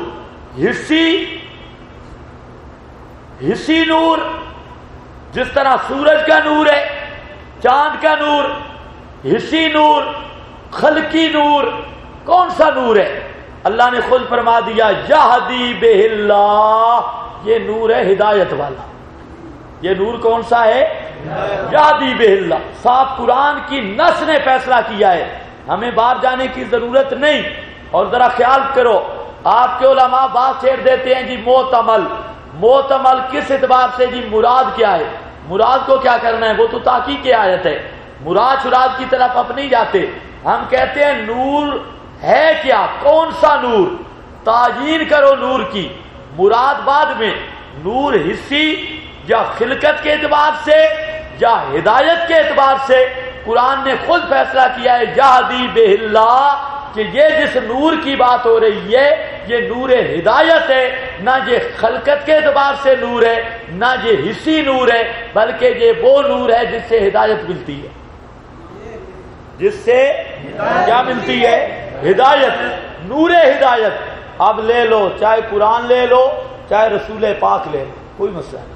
حسی نور، جس طرح سورج کا نور ہے، چاند کا نور، حسی نور، خلقی نور، کون سا نور ہے؟ اللہ نے خود فرما دیا یہدی بہ اللہ، یہ نور ہے ہدایت والا۔ یہ نور کون سا ہے؟ یہدی بہ اللہ، صاحب قرآن کی نص نے فیصلہ کیا ہے، ہمیں باہر جانے کی ضرورت نہیں۔ اور ذرا خیال کرو، آپ کے علماء بات چھیڑ دیتے ہیں جی معتمل، معتمل کس اعتبار سے جی؟ مراد کیا ہے؟ مراد کو کیا کرنا ہے؟ وہ تو تحقیق کی آیت ہے، مراد شراد کی طرف اب نہیں جاتے۔ ہم کہتے ہیں نور ہے کیا، کون سا نور، تعیین کرو نور کی، مراد بعد میں نور حسی یا خلقت کے اعتبار سے یا ہدایت کے اعتبار سے قرآن نے خود فیصلہ کیا ہے یہدی بہ اللہ کہ یہ جس نور کی بات ہو رہی ہے یہ نور ہدایت ہے، نہ یہ خلقت کے اعتبار سے نور ہے نہ یہ حسی نور ہے، بلکہ یہ وہ نور ہے جس سے ہدایت ملتی ہے، جس سے کیا ملتی ہے، ہدایت، نور ہدایت۔ اب لے لو، چاہے قرآن لے لو چاہے رسول پاک لے لو، کوئی مسئلہ نہیں۔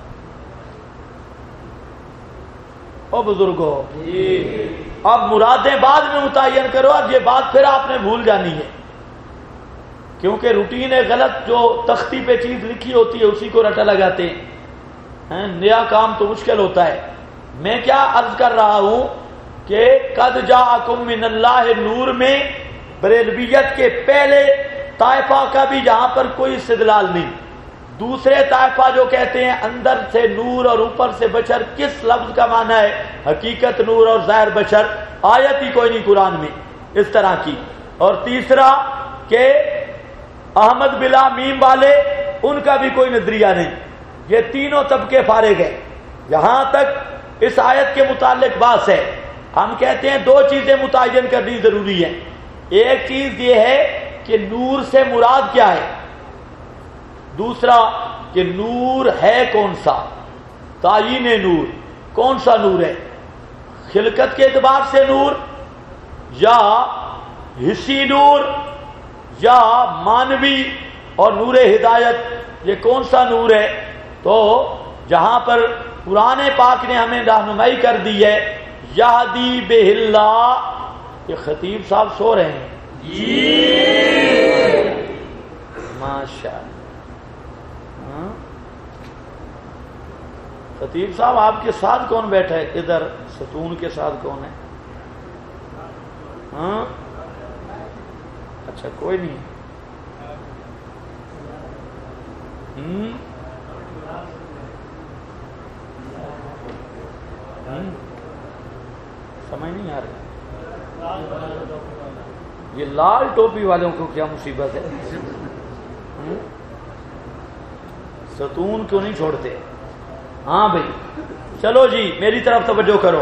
او بزرگو اب مرادیں بعد میں متعین کرو، اب یہ بات پھر آپ نے بھول جانی ہے، کیونکہ روٹین غلط جو تختی پہ چیز لکھی ہوتی ہے اسی کو رٹا لگاتے ہیں، نیا کام تو مشکل ہوتا ہے۔ میں کیا عرض کر رہا ہوں کہ قد جاءکم من اللہ نور میں بریلویت کے پہلے طائفہ کا بھی یہاں پر کوئی استدلال نہیں، دوسرے طائفہ جو کہتے ہیں اندر سے نور اور اوپر سے بشر، کس لفظ کا معنی ہے، حقیقت نور اور ظاہر بشر، آیت ہی کوئی نہیں قرآن میں اس طرح کی۔ اور تیسرا کہ احمد بلا میم والے، ان کا بھی کوئی نظریہ نہیں، یہ تینوں طبقے فارغ ہیں۔ یہاں تک اس آیت کے متعلق بات ہے، ہم کہتے ہیں دو چیزیں متعین کرنی ضروری ہیں، ایک چیز یہ ہے کہ نور سے مراد کیا ہے، دوسرا کہ نور ہے کون سا، تعیین نور کون سا نور ہے، خلقت کے اعتبار سے نور یا حسی نور یا مانوی اور نور ہدایت، یہ کون سا نور ہے۔ تو جہاں پر قرآن پاک نے ہمیں رہنمائی کر دی ہے یہدی بہ اللہ، یہ خطیب صاحب سو رہے ہیں ماشاء اللہ۔ خطیب صاحب آپ کے ساتھ کون بیٹھا ہے ادھر، ستون کے ساتھ کون ہے؟ ہاں اچھا کوئی نہیں، سمجھ نہیں آ رہی، یہ لال ٹوپی والوں کو کیا مصیبت ہے، ستون کیوں نہیں چھوڑتے؟ ہاں بھائی چلو جی میری طرف توجہ کرو،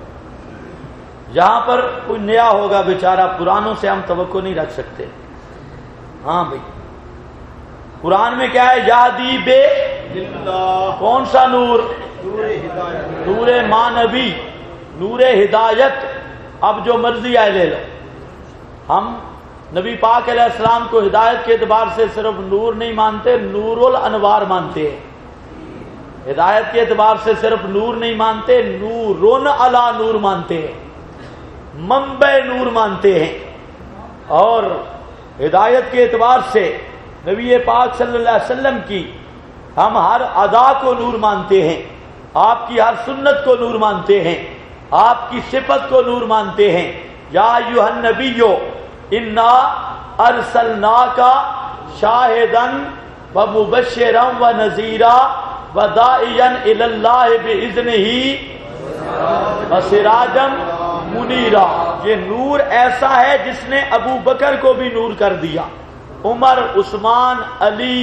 یہاں پر کوئی نیا ہوگا بیچارہ، پرانوں سے ہم توقع نہیں رکھ سکتے۔ ہاں بھائی قرآن میں کیا ہے یہدی بہ اللہ، کون سا نور، نور مانوی، نور ہدایت۔ اب جو مرضی آئے لے لو، ہم نبی پاک علیہ السلام کو ہدایت کے اعتبار سے صرف نور نہیں مانتے، نور الانوار مانتے ہیں، ہدایت کے اعتبار سے صرف نور نہیں مانتے، نورن علی نور مانتے ہیں، منبع نور مانتے ہیں، اور ہدایت کے اعتبار سے نبی پاک صلی اللہ علیہ وسلم کی ہم ہر ادا کو نور مانتے ہیں، آپ کی ہر سنت کو نور مانتے ہیں، آپ کی صفت کو نور مانتے ہیں۔ یا ایھا النبی انا ارسلناک شاہدا ومبشرا ونذیرا وداعیا الی اللہ باذنہ وسراجا منیرا۔ یہ نور ایسا ہے جس نے ابو بکر کو بھی نور کر دیا، عمر، عثمان، علی،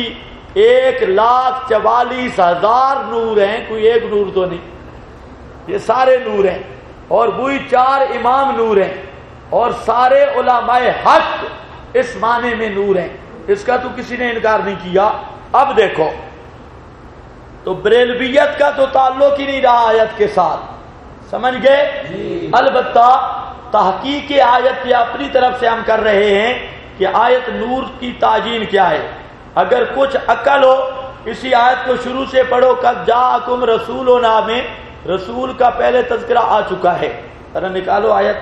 1,44,000 نور ہیں، کوئی ایک نور تو نہیں، یہ سارے نور ہیں، اور وہی 4 امام نور ہیں، اور سارے علماء حق اس معنی میں نور ہیں، اس کا تو کسی نے انکار نہیں کیا۔ اب دیکھو تو بریلویت کا تو تعلق ہی نہیں رہا آیت کے ساتھ، سمجھ گئے؟ البتہ تحقیق آیت کی اپنی طرف سے ہم کر رہے ہیں کہ آیت نور کی تعیین کیا ہے۔ اگر کچھ عقل ہو اسی آیت کو شروع سے پڑھو، قد جاءکم رسولنا میں رسول کا پہلے تذکرہ آ چکا ہے، ذرا نکالو آیت۔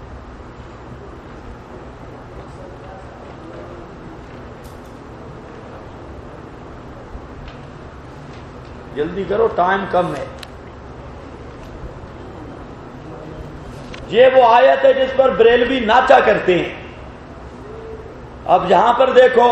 جلدی کرو ٹائم کم ہے۔ یہ وہ آیت ہے جس پر بریلوی ناچا کرتے ہیں۔ اب یہاں پر دیکھو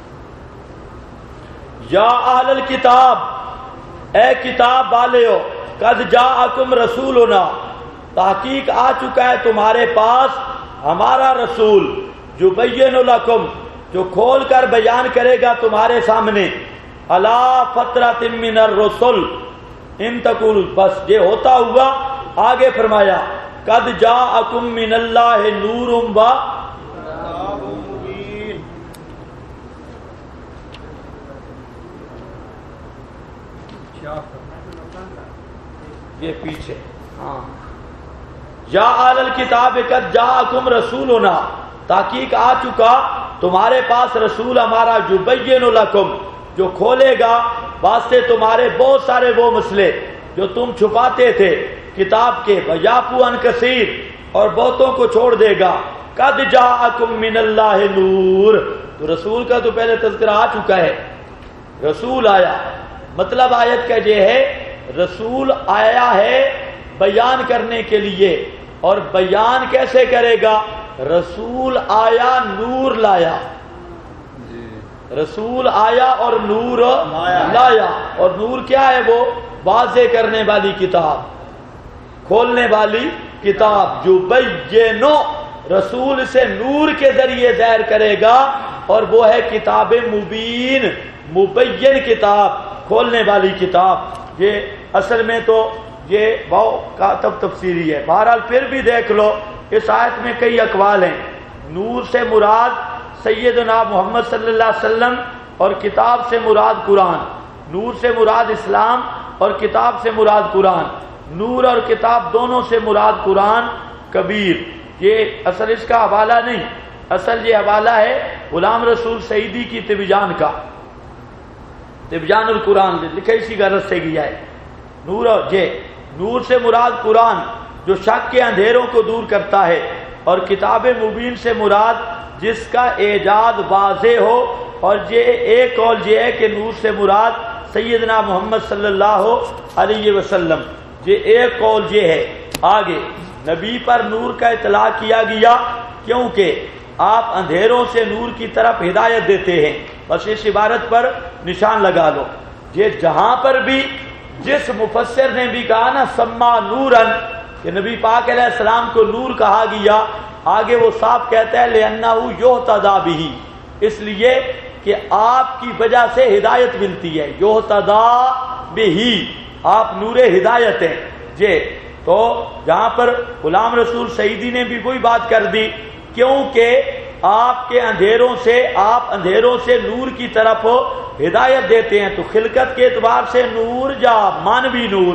یا اہل الکتاب، اے کتاب والے ہو، قد جاءکم رسولنا، تحقیق آ چکا ہے تمہارے پاس ہمارا رسول، یبین لکم، جو کھول کر بیان کرے گا تمہارے سامنے، علی فترۃ من الرسل ان تقول، بس یہ ہوتا ہوا آگے فرمایا قد جاءکم من اللہ نور و کتاب مبین۔ یہ پیچھے ہاں، یا اہل الکتاب قد جاءکم رسولنا، تحقیق آ چکا تمہارے پاس رسول ہمارا، یبین لکم، جو کھولے گا واسطے تمہارے بہت سارے وہ مسئلے جو تم چھپاتے تھے کتاب کے، ویعفو عن کثیر، اور بہتوں کو چھوڑ دے گا۔ قد جاءکم من اللہ نور، تو رسول کا تو پہلے تذکرہ آ چکا ہے، رسول آیا، مطلب آیت کا یہ ہے رسول آیا ہے بیان کرنے کے لیے، اور بیان کیسے کرے گا؟ رسول آیا نور لایا، رسول آیا اور نور لایا، اور نور کیا ہے؟ وہ واضح کرنے والی کتاب، کھولنے والی کتاب، جو بینو، رسول سے نور کے ذریعے ظاہر کرے گا، اور وہ ہے کتاب مبین، مبین کتاب، کھولنے والی کتاب۔ یہ اصل میں تو یہ بہت کاتب تفسیری ہے، بہرحال پھر بھی دیکھ لو اس آیت میں کئی اقوال ہیں۔ نور سے مراد سیدنا محمد صلی اللہ علیہ وسلم، اور کتاب سے مراد قرآن، نور سے مراد اسلام اور کتاب سے مراد قرآن، نور اور کتاب دونوں سے مراد قرآن کبیر۔ یہ اصل اس کا حوالہ نہیں، اصل یہ حوالہ ہے غلام رسول سعیدی کی تبیان کا، تبیان القرآن، لکھا اسی غرض سے گیا ہے۔ نور اور نور سے مراد قرآن جو شک کے اندھیروں کو دور کرتا ہے، اور کتاب مبین سے مراد جس کا اعجاز واضح ہو، اور یہ ایک قول یہ ہے کہ نور سے مراد سیدنا محمد صلی اللہ علیہ وسلم، یہ ایک قول یہ ہے۔ آگے نبی پر نور کا اطلاق کیا گیا کیونکہ آپ اندھیروں سے نور کی طرف ہدایت دیتے ہیں، بس اس عبارت پر نشان لگا لو۔ یہ جہاں پر بھی جس مفسر نے بھی کہا نا سما نورن، کہ نبی پاک علیہ السلام کو نور کہا گیا، آگے وہ صاف کہتا ہے لأنہ یہتدی بہ، اس لیے کہ آپ کی وجہ سے ہدایت ملتی ہے، یہتدی بہ، آپ نور ہدایت ہیں۔ تو جہاں پر غلام رسول سعیدی نے بھی وہی بات کر دی، کیونکہ آپ کے اندھیروں سے، آپ اندھیروں سے نور کی طرف ہدایت دیتے ہیں، تو خلقت کے اعتبار سے نور یا مانوی نور؟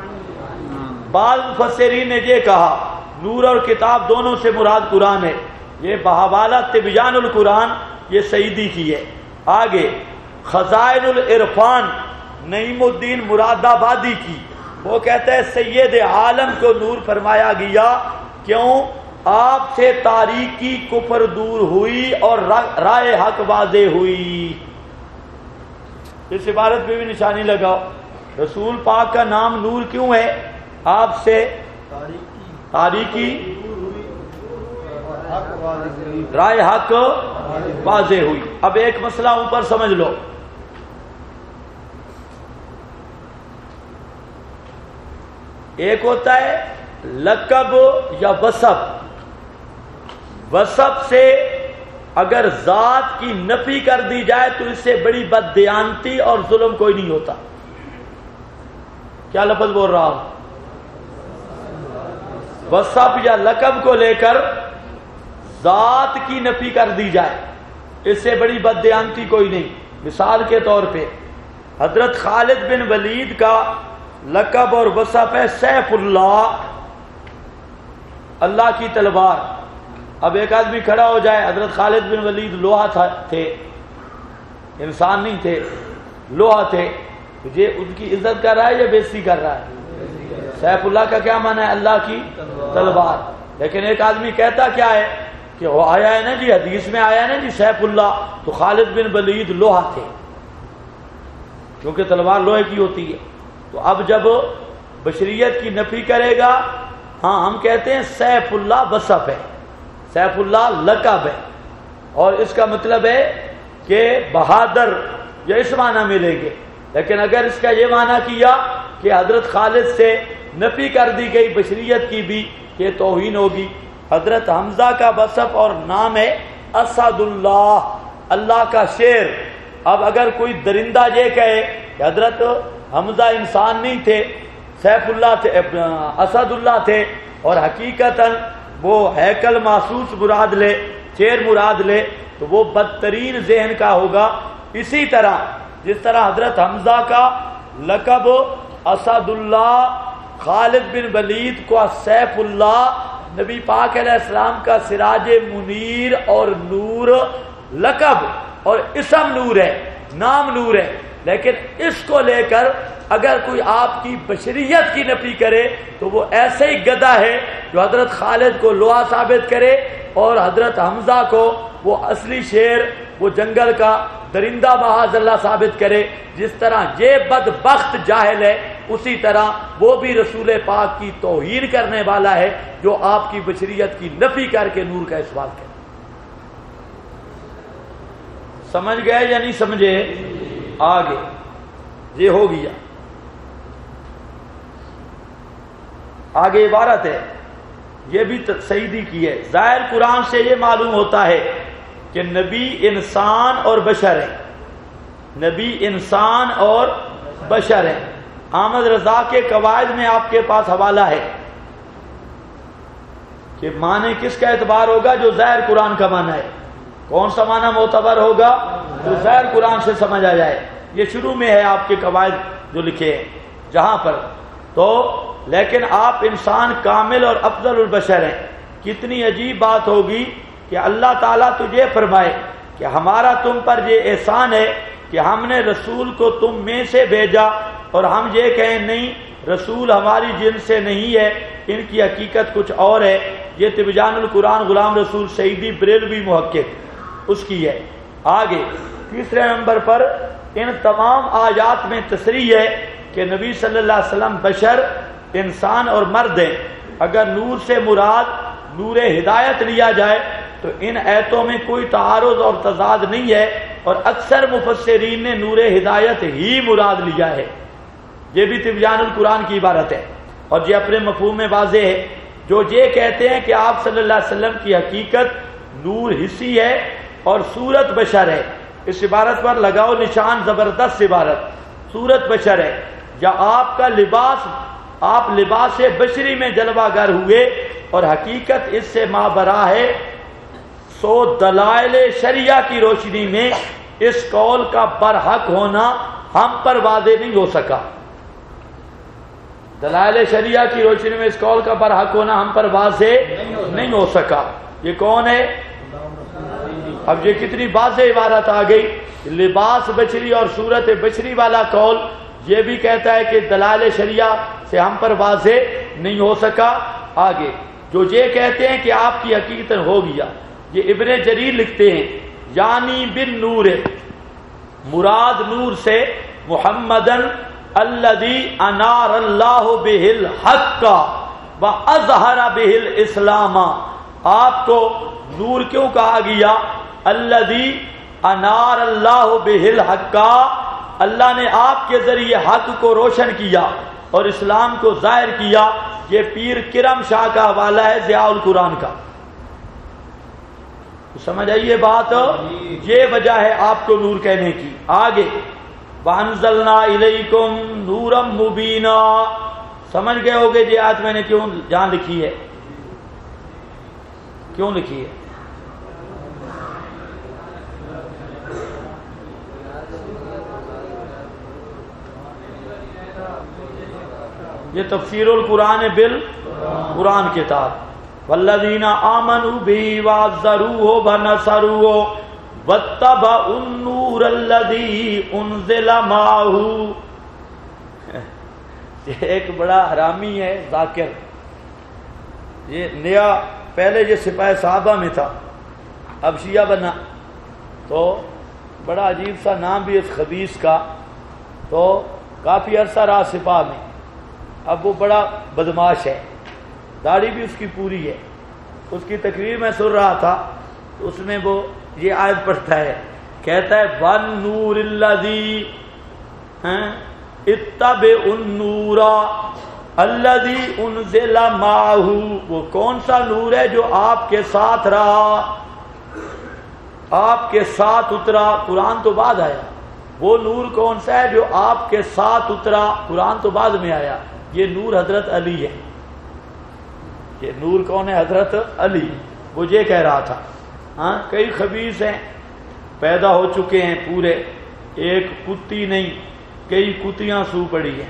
بعض مفسرین نے یہ کہا نور اور کتاب دونوں سے مراد قرآن ہے، یہ بحوالہ تبیان القرآن، یہ سعیدی کی ہے۔ آگے خزائن العرفان نعیم الدین مراد آبادی کی، وہ کہتا ہے سید عالم کو نور فرمایا گیا، کیوں؟ آپ سے تاریکی کفر دور ہوئی اور راہ حق واضح ہوئی۔ اس عبارت پہ بھی نشانی لگاؤ، رسول پاک کا نام نور کیوں ہے؟ آپ سے تاریکی رائے حق واضح ہوئی۔ اب ایک مسئلہ اوپر سمجھ لو، ایک ہوتا ہے لقب یا وصف، وصف سے اگر ذات کی نفی کر دی جائے تو اس سے بڑی بددیانتی اور ظلم کوئی نہیں ہوتا۔ کیا لفظ بول رہا ہوں؟ وصف یا لقب کو لے کر ذات کی نفی کر دی جائے، اس سے بڑی بددیانتی کوئی نہیں۔ مثال کے طور پہ حضرت خالد بن ولید کا لقب اور وصف ہے سیف اللہ، اللہ کی تلوار۔ اب ایک آدمی کھڑا ہو جائے، حضرت خالد بن ولید لوہا تھے، انسان نہیں تھے، لوہا تھے، یہ ان کی عزت کر رہا ہے یا بےزتی کر رہا ہے؟ سیف اللہ کا کیا معنی ہے؟ اللہ کی تلوار۔ لیکن ایک آدمی کہتا کیا ہے کہ وہ آیا ہے نا جی، حدیث میں آیا ہے نا جی سیف اللہ، تو خالد بن ولید لوہا تھے، کیونکہ تلوار لوہے کی ہوتی ہے۔ تو اب جب بشریت کی نفی کرے گا، ہاں ہم کہتے ہیں سیف اللہ وصف ہے، سیف اللہ لقب ہے، اور اس کا مطلب ہے کہ بہادر، یا اس معنی میں لیں گے۔ لیکن اگر اس کا یہ معنی کیا کہ حضرت خالد سے نفی کر دی گئی بشریت کی بھی، یہ توہین ہوگی۔ حضرت حمزہ کا وصف اور نام ہے اسد اللہ، اللہ کا شیر۔ اب اگر کوئی درندہ یہ کہے کہ حضرت حمزہ انسان نہیں تھے، سیف اللہ تھے، اسد اللہ تھے، اور حقیقتاً وہ ہیکل محسوس مراد لے، شیر مراد لے، تو وہ بدترین ذہن کا ہوگا۔ اسی طرح جس طرح حضرت حمزہ کا لقب اسد اللہ، خالد بن ولید کو سیف اللہ، نبی پاک علیہ السلام کا سراج منیر اور نور لقب اور اسم نور ہے، نام نور ہے، لیکن اس کو لے کر اگر کوئی آپ کی بشریت کی نفی کرے تو وہ ایسے ہی گدھا ہے جو حضرت خالد کو لوا ثابت کرے اور حضرت حمزہ کو وہ اصلی شیر، وہ جنگل کا درندہ معاذ اللہ ثابت کرے۔ جس طرح یہ بدبخت جاہل ہے، اسی طرح وہ بھی رسول پاک کی توہین کرنے والا ہے جو آپ کی بشریت کی نفی کر کے نور کا اثبات کرے۔ سمجھ گئے یا نہیں سمجھے؟ آگے یہ ہو گیا، آگے عبارت ہے، یہ بھی سعیدی کی ہے۔ ظاہر قرآن سے یہ معلوم ہوتا ہے کہ نبی انسان اور بشر ہے، نبی انسان اور بشر ہے۔ احمد رضا کے قواعد میں آپ کے پاس حوالہ ہے کہ معنی کس کا اعتبار ہوگا؟ جو ظاہر قرآن کا معنی ہے۔ کون سا معنی معتبر ہوگا؟ جو ظاہر قرآن سے سمجھ آ جائے۔ یہ شروع میں ہے آپ کے قواعد جو لکھے ہیں جہاں پر تو، لیکن آپ انسان کامل اور افضل البشر ہیں۔ کتنی عجیب بات ہوگی کہ اللہ تعالیٰ تجھے فرمائے کہ ہمارا تم پر یہ احسان ہے کہ ہم نے رسول کو تم میں سے بھیجا، اور ہم یہ کہیں نہیں رسول ہماری جن سے نہیں ہے، ان کی حقیقت کچھ اور ہے۔ یہ تبیان القرآن غلام رسول سعیدی بریلوی محقق اس کی ہے۔ آگے تیسرے نمبر پر ان تمام آیات میں تصریح ہے کہ نبی صلی اللہ علیہ وسلم بشر، انسان اور مرد ہیں۔ اگر نور سے مراد نور ہدایت لیا جائے تو ان ایتوں میں کوئی تعارض اور تضاد نہیں ہے، اور اکثر مفسرین نے نور ہدایت ہی مراد لیا ہے۔ یہ بھی تبیان القرآن کی عبارت ہے اور یہ اپنے مفہوم میں واضح ہے۔ جو یہ کہتے ہیں کہ آپ صلی اللہ علیہ وسلم کی حقیقت نور حصی ہے اور صورت بشر ہے، اس عبارت پر لگاؤ نشان، زبردست عبارت۔ صورت بشر ہے یا آپ کا لباس، آپ لباس بشری میں جلوہ گر ہوئے اور حقیقت اس سے مابرا ہے، سو دلائل شریعہ کی روشنی میں اس قول کا برحق ہونا ہم پر واضح نہیں ہو سکا۔ دلائل شریعہ کی روشنی میں اس قول کا برحق ہونا ہم پر واضح نہیں ہو سکا۔ یہ کون ہے؟ اب یہ کتنی واضح عبارت آ گئی۔ لباس بشری اور صورت بشری والا قول یہ بھی کہتا ہے کہ دلائل شریعہ سے ہم پر واضح نہیں ہو سکا۔ آگے جو یہ کہتے ہیں کہ آپ کی حقیقت ہو گیا، یہ ابن جریر لکھتے ہیں یعنی بن نور، مراد نور سے محمدن الذی انار اللہ بہ الحق واظہر بہ الاسلام۔ آپ کو نور کیوں کہا گیا؟ الذی انار اللہ بہ الحق، اللہ نے آپ کے ذریعے حق کو روشن کیا اور اسلام کو ظاہر کیا۔ یہ پیر کرم شاہ کا حوالہ ہے ضیاء القرآن کا۔ سمجھ آئیے بات؟ یہ وجہ ہے آپ کو نور کہنے کی۔ آگے وَأَنزَلْنَا إِلَيْكُمْ نُورًا مُبِينًا، سمجھ گئے ہوگے یہ آیت میں نے کیوں جان لکھی ہے، کیوں لکھی ہے؟ یہ تفسیر القرآن بالقرآن کتاب، والذین آمنوا بہ وعزروہ ونصروہ واتبعوا النور الذی انزل معہ۔ یہ ایک بڑا حرامی ہے ذاکر، یہ نیا، پہلے یہ سپاہ صحابہ میں تھا، اب شیعہ بنا، تو بڑا عجیب سا نام بھی اس خبیث کا، تو کافی عرصہ رہا سپاہ میں، اب وہ بڑا بدماش ہے، داڑھی بھی اس کی پوری ہے۔ اس کی تقریر میں سن رہا تھا تو اس میں وہ یہ آیت پڑھتا ہے، کہتا ہے وَالنُّورِ الَّذِي اتبعوا النور الذی انزل معہ، وہ کون سا نور ہے جو آپ کے ساتھ رہا، آپ کے ساتھ اترا، قرآن تو بعد آیا، وہ نور کون سا ہے جو آپ کے ساتھ اترا، قرآن تو بعد میں آیا، یہ نور حضرت علی ہے، یہ نور کون ہے؟ حضرت علی، وہ یہ کہہ رہا تھا۔ ہاں کئی خبیث ہیں پیدا ہو چکے ہیں پورے، ایک کتی نہیں کئی کتیاں سو پڑی ہیں۔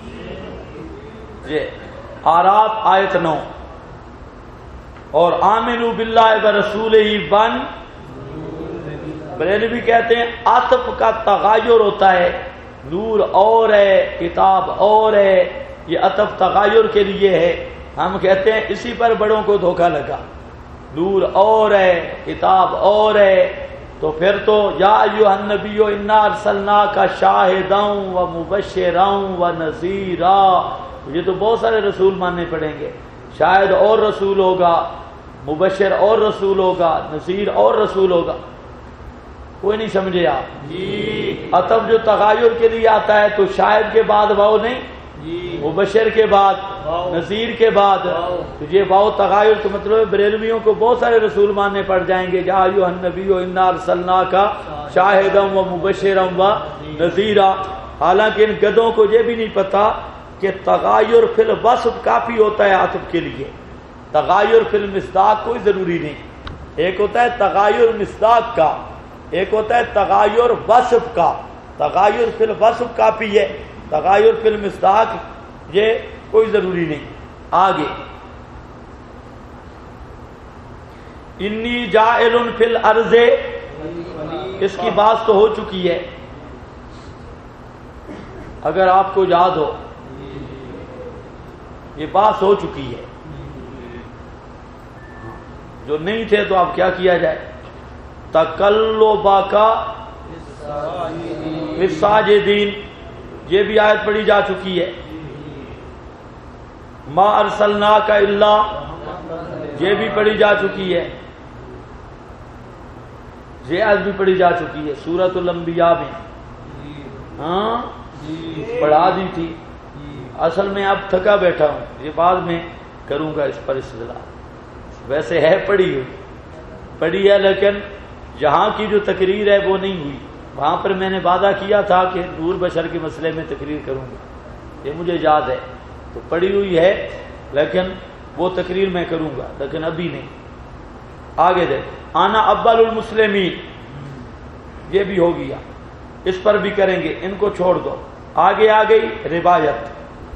یہ آراف آیت 9، اور آمنوا باللہ ورسولہ ون، بریلوی کہتے ہیں عطف کا تغیر ہوتا ہے، نور اور ہے کتاب اور ہے، یہ عطف تغیر کے لیے ہے۔ ہم کہتے ہیں اسی پر بڑوں کو دھوکہ لگا، نور اور ہے کتاب اور ہے، تو پھر تو یا ایھا النبی انا ارسلناک شاہدا و مبشرا و نذیرا، یہ تو بہت سارے رسول ماننے پڑیں گے، شاہد اور رسول ہوگا، مبشر اور رسول ہوگا، نذیر اور رسول ہوگا۔ کوئی نہیں سمجھے آپ؟ جی عطف جو تغیر کے لیے آتا ہے تو شاہد کے بعد واو نہیں، مبشر کے بعد، نذیر کے بعد، تو یہ واو تغیر کا مطلب ہے بریلویوں کو بہت سارے رسول ماننے پڑ جائیں گے، یا ایھا النبی انا ارسلناک شاہدا و مبشرا و نذیرا۔ حالانکہ ان گدوں کو یہ بھی نہیں پتا کہ تغیر فی الوصف کافی ہوتا ہے عطف کے لیے، تغیر فی المصداق کوئی ضروری نہیں۔ ایک ہوتا ہے تغیر مصداق کا، ایک ہوتا ہے تغیر وصف کا، تغیر فی الوصف کافی ہے، تغیر فی المصداق یہ کوئی ضروری نہیں۔ آگے انی جاعل فی الارض، اس کی بات تو ہو چکی ہے، اگر آپ کو یاد ہو یہ بات ہو چکی ہے، جو نہیں تھے تو اب کیا کیا جائے؟ تقلبک فی الساجدین، یہ بھی آیت پڑھی جا چکی ہے۔ ما ارسلناک الا، یہ بھی پڑھی جا چکی ہے، یہ آیت بھی پڑھی جا چکی ہے سورۃ الانبیاء میں، ہاں پڑھا دی تھی۔ اصل میں اب تھکا بیٹھا ہوں، یہ بعد میں کروں گا اس پر استدلال، ویسے ہے پڑھی ہے لیکن یہاں کی جو تقریر ہے وہ نہیں ہوئی، وہاں پر میں نے وعدہ کیا تھا کہ نور بشر کے مسئلے میں تقریر کروں گا، یہ مجھے یاد ہے، تو پڑھی ہوئی ہے لیکن وہ تقریر میں کروں گا، لیکن ابھی نہیں۔ آگے دیکھ انا اول المسلمین، یہ بھی ہو گیا، اس پر بھی کریں گے، ان کو چھوڑ دو۔ آگے آ گئی روایت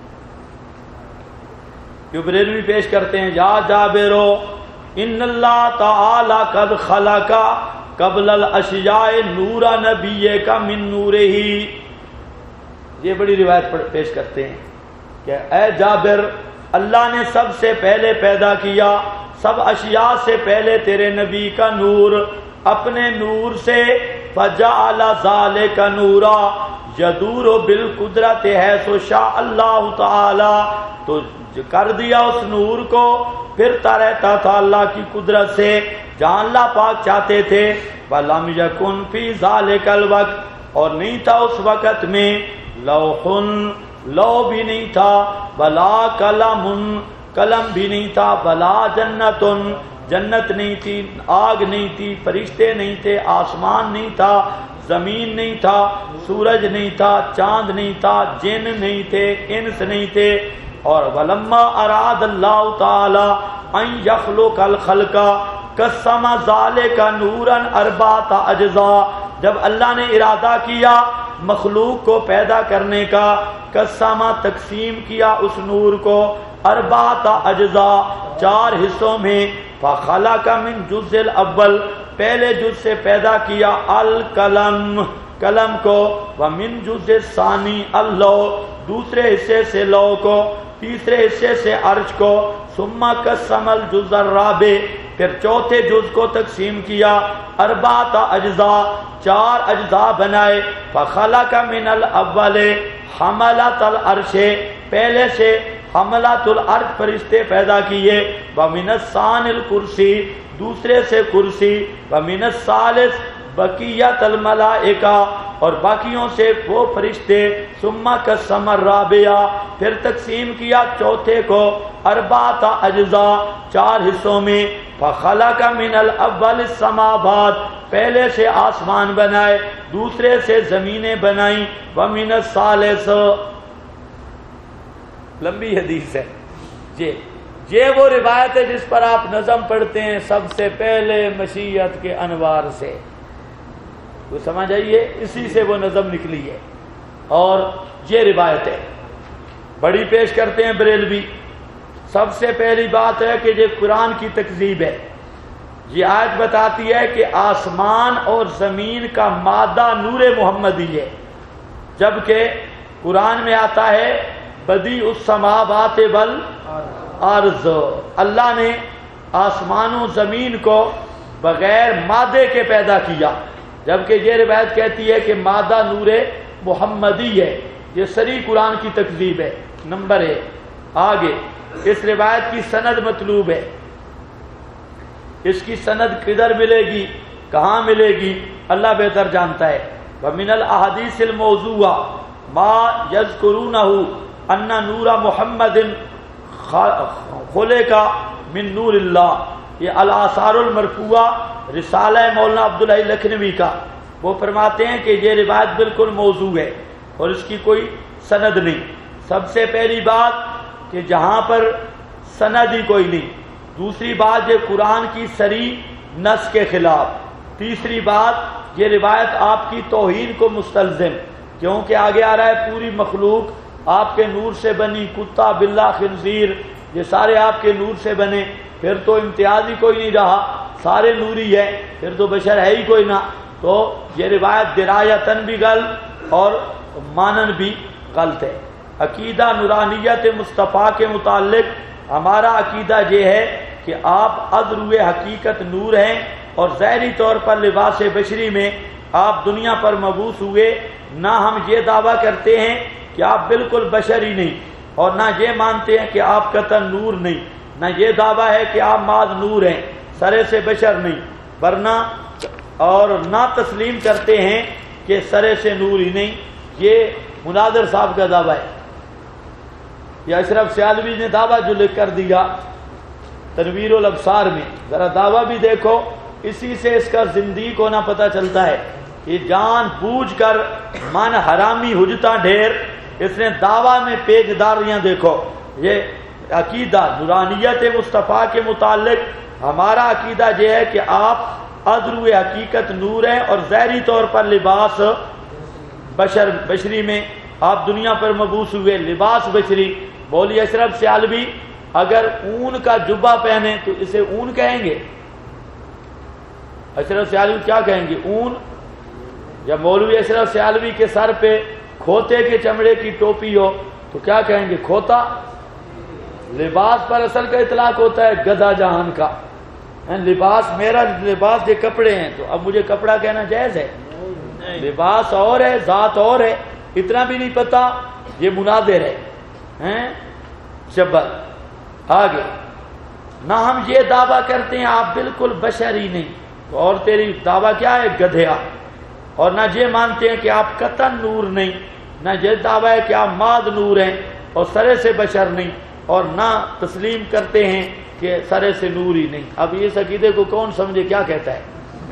جو بریلوی پیش کرتے ہیں، یا جابرو ان اللہ تعالی قد خلق قبل الاشیاء نور نبی کا من نورہ، یہ بڑی روایت پیش کرتے ہیں کہ اے جابر، اللہ نے سب سے پہلے پیدا کیا، سب اشیاء سے پہلے تیرے نبی کا نور اپنے نور سے، فجعل ذلک نورا یدور بالقدرت حیث شاء اللہ تعالی، تو کر دیا اس نور کو پھرتا رہتا تھا اللہ کی قدرت سے جہاں اللہ پاک چاہتے تھے۔ وَلَمْ يَكُنْ فِي ذَلِكَ الْوَقْتِ، اور نہیں تھا اس وقت میں لوحٌ، لو بھی نہیں تھا، ولا قلم، قلم بھی نہیں تھا، ولا جنتٌ، جنت نہیں تھی، آگ نہیں تھی، فرشتے نہیں تھے، آسمان نہیں تھا، زمین نہیں تھا، سورج نہیں تھا، چاند نہیں تھا، جن نہیں تھے، انس نہیں تھے۔ اور ولما اراد اللہ تعالی ان یخلق الخلق قسم ذلک نورا اربعۃ اجزاء، جب اللہ نے ارادہ کیا مخلوق کو پیدا کرنے کا، قسم تقسیم کیا اس نور کو اربعۃ اجزاء، 4 حصوں میں، فخلق من جزء الاول، پہلے جز سے پیدا کیا القلم، قلم کو، ومن جزء الثانی اللوح، دوسرے حصے سے لوح کو، تیسرے حصے سے عرش کو، ثم قسم الجزء الرابع، پھر چوتھے جز کو تقسیم کیا اربعۃ اجزاء، 4 اجزاء بنائے، فخلق من الاول حملۃ العرش، پہلے سے حملۃ العرش فرشتے پیدا کیے، ومن الثانی الکرسی، دوسرے سے کرسی، ومن الثالث، بقیت الملائکہ اور باقیوں سے وہ فرشتے، ثم قسم الرابع پھر تقسیم کیا چوتھے کو، اربعۃ اجزاء 4 حصوں میں، فخلق من الاول السماوات پہلے سے آسمان بنائے، دوسرے سے زمینیں بنائیں، ومن الثالث لمبی حدیث ہے جی، یہ وہ روایت ہے جس پر آپ نظم پڑھتے ہیں سب سے پہلے مشیت کے انوار سے، تو سمجھ آئیے اسی سے وہ نظم نکلی ہے، اور یہ روایت ہے بڑی پیش کرتے ہیں بریلوی۔ سب سے پہلی بات ہے کہ یہ قرآن کی تکذیب ہے۔ یہ آیت بتاتی ہے کہ آسمان اور زمین کا مادہ نور محمدی ہے، جبکہ قرآن میں آتا ہے بدیع السماوات والارض، اللہ نے آسمان و زمین کو بغیر مادے کے پیدا کیا، جبکہ یہ روایت کہتی ہے کہ مادہ نور محمدی ہے۔ یہ صریح قرآن کی تکذیب ہے۔ نمبر 1 آگے اس روایت کی سند مطلوب ہے، اس کی سند کدھر ملے گی، کہاں ملے گی، اللہ بہتر جانتا ہے۔ وَمِنَ الْأَحَادِيثِ الْمَوْضُوعَةِ مَا يَذْكُرُونَهُ أَنَّ نُورَ مُحَمَّدٍ خُلِقَ مِن نُور اللہ، یہ الآثار المرفوعہ رسالہ مولانا عبدالحی لکھنوی کا، وہ فرماتے ہیں کہ یہ روایت بالکل موضوع ہے اور اس کی کوئی سند نہیں۔ سب سے پہلی بات کہ جہاں پر سند ہی کوئی نہیں، دوسری بات یہ قرآن کی صریح نص کے خلاف، تیسری بات یہ روایت آپ کی توہین کو مستلزم، کیونکہ آگے آ رہا ہے پوری مخلوق آپ کے نور سے بنی، کتا بلہ خنزیر یہ سارے آپ کے نور سے بنے، پھر تو امتیاز ہی کوئی نہیں رہا، سارے نوری ہے، پھر تو بشر ہے ہی کوئی نہ۔ تو یہ روایت درایتاً بھی غلط اور مانن بھی غلط ہے۔ عقیدہ نورانیت مصطفیٰ کے متعلق ہمارا عقیدہ یہ ہے کہ آپ ادروئے حقیقت نور ہیں، اور ظاہری طور پر لباس بشری میں آپ دنیا پر مبعوث ہوئے۔ نہ ہم یہ دعویٰ کرتے ہیں کہ آپ بالکل بشر ہی نہیں، اور نہ یہ مانتے ہیں کہ آپ قطعاً نور نہیں، نہ یہ دعویٰ ہے کہ آپ ماذ نور ہیں، سرے سے بشر نہیں، ورنہ اور نہ تسلیم کرتے ہیں کہ سرے سے نور ہی نہیں۔ یہ مناظر صاحب کا دعویٰ ہے، یہ اشرف سیالوی نے دعویٰ جو لکھ کر دیا تنویر الابصار میں، ذرا دعویٰ بھی دیکھو، اسی سے اس کا زندیق ہونا پتہ چلتا ہے۔ یہ جان بوجھ کر من حرامی حجتا ڈھیر، اس نے دعویٰ میں پیچداریاں دیکھو۔ یہ عقیدہ نورانیت مصطفیٰ کے متعلق ہمارا عقیدہ یہ ہے کہ آپ ادرو حقیقت نور ہیں، اور ظاہری طور پر لباس بشری میں آپ دنیا پر مبعوث ہوئے، لباس بشری۔ مولوی اشرف سیالوی اگر اون کا جبہ پہنے تو اسے اون کہیں گے؟ اشرف سیالوی کیا کہیں گے، اون؟ یا مولوی اشرف سیالوی کے سر پہ کھوتے کے چمڑے کی ٹوپی ہو تو کیا کہیں گے، کھوتا؟ لباس پر اصل کا اطلاق ہوتا ہے گدھا جہان کا، لباس میرا لباس یہ کپڑے ہیں، تو اب مجھے کپڑا کہنا جائز ہے؟ لباس اور ہے، ذات اور ہے، اتنا بھی نہیں پتا، یہ مناظر ہے۔ جبل آگے نہ ہم یہ دعویٰ کرتے ہیں آپ بالکل بشر ہی نہیں، تو اور تیری دعویٰ کیا ہے، گدھیا؟ اور نہ یہ مانتے ہیں کہ آپ قطعاً نور نہیں، نہ یہ دعویٰ ہے کہ آپ ماد نور ہیں اور سرے سے بشر نہیں، اور نہ تسلیم کرتے ہیں کہ سرے سے نور ہی نہیں۔ اب اس عقیدے کو کون سمجھے کیا کہتا ہے؟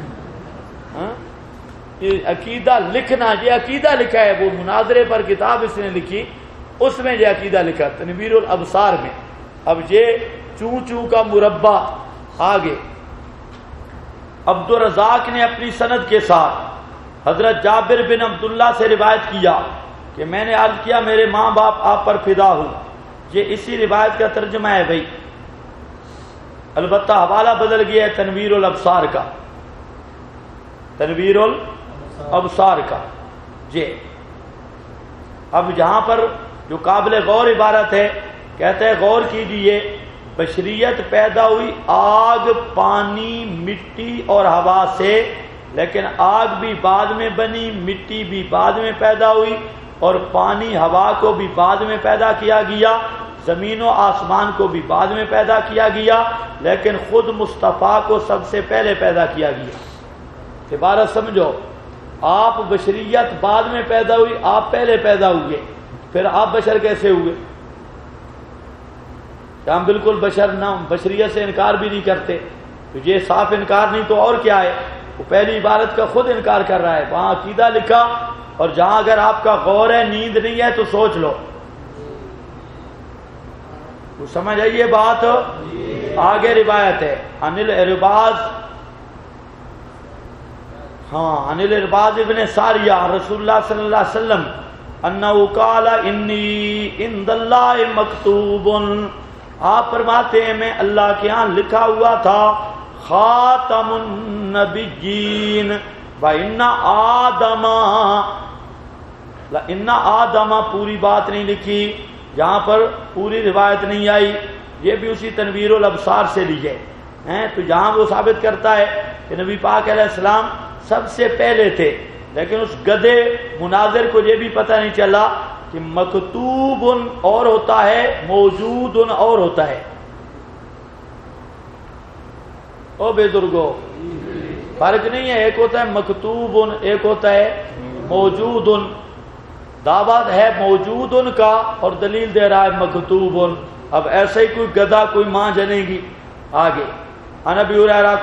یہ عقیدہ لکھنا، یہ عقیدہ لکھا ہے، وہ مناظرے پر کتاب اس نے لکھی، اس میں یہ عقیدہ لکھا تنویر الابصار میں۔ اب یہ چوں چوں کا مربع آگے عبد الرزاق نے اپنی سند کے ساتھ حضرت جابر بن عبداللہ سے روایت کیا کہ میں نے عرض کیا میرے ماں باپ آپ پر فدا ہوں، یہ اسی روایت کا ترجمہ ہے بھائی، البتہ حوالہ بدل گیا ہے تنویر الابصار کا، تنویر الابصار کا جی۔ اب جہاں پر جو قابل غور عبارت ہے، کہتے ہیں غور کیجئے، بشریت پیدا ہوئی آگ، پانی، مٹی اور ہوا سے، لیکن آگ بھی بعد میں بنی، مٹی بھی بعد میں پیدا ہوئی، اور پانی ہوا کو بھی بعد میں پیدا کیا گیا، زمین و آسمان کو بھی بعد میں پیدا کیا گیا، لیکن خود مصطفیٰ کو سب سے پہلے پیدا کیا گیا۔ عبارت سمجھو، آپ بشریت بعد میں پیدا ہوئی، آپ پہلے پیدا ہوئے، پھر آپ بشر کیسے ہوئے؟ ہم بالکل بشر نہ، بشریت سے انکار بھی نہیں کرتے، تو یہ صاف انکار نہیں تو اور کیا ہے؟ وہ پہلی عبارت کا خود انکار کر رہا ہے، وہاں عقیدہ لکھا، اور جہاں اگر آپ کا غور ہے، نیند نہیں ہے تو سوچ لو، تو سمجھ آئیے بات۔ آگے روایت ہے عن الارباز، عن الارباز ابن ساریہ رسول اللہ صلی اللہ علیہ وسلم انہ قال انی عند اللہ مکتوب، آپ فرماتے ہیں میں اللہ کے ہاں لکھا ہوا تھا خاتم النبیین وان آدم، ان آدم پوری بات نہیں لکھی، یہاں پر پوری روایت نہیں آئی، یہ بھی اسی تنویر الابصار سے لی ہے، تو جہاں وہ ثابت کرتا ہے کہ نبی پاک علیہ السلام سب سے پہلے تھے، لیکن اس گدھے مناظر کو یہ بھی پتہ نہیں چلا کہ مکتوب اور ہوتا ہے، موجود اور ہوتا ہے۔ او بزرگو، فرق نہیں ہے، ایک ہوتا ہے مکتوب، ایک ہوتا ہے موجود۔ دعوت ہے موجود کا اور دلیل دے رہا ہے مکتوب۔ اب ایسے ہی کوئی گدھا کوئی ماں جنے گی آگے۔ عن ابی ہریرہ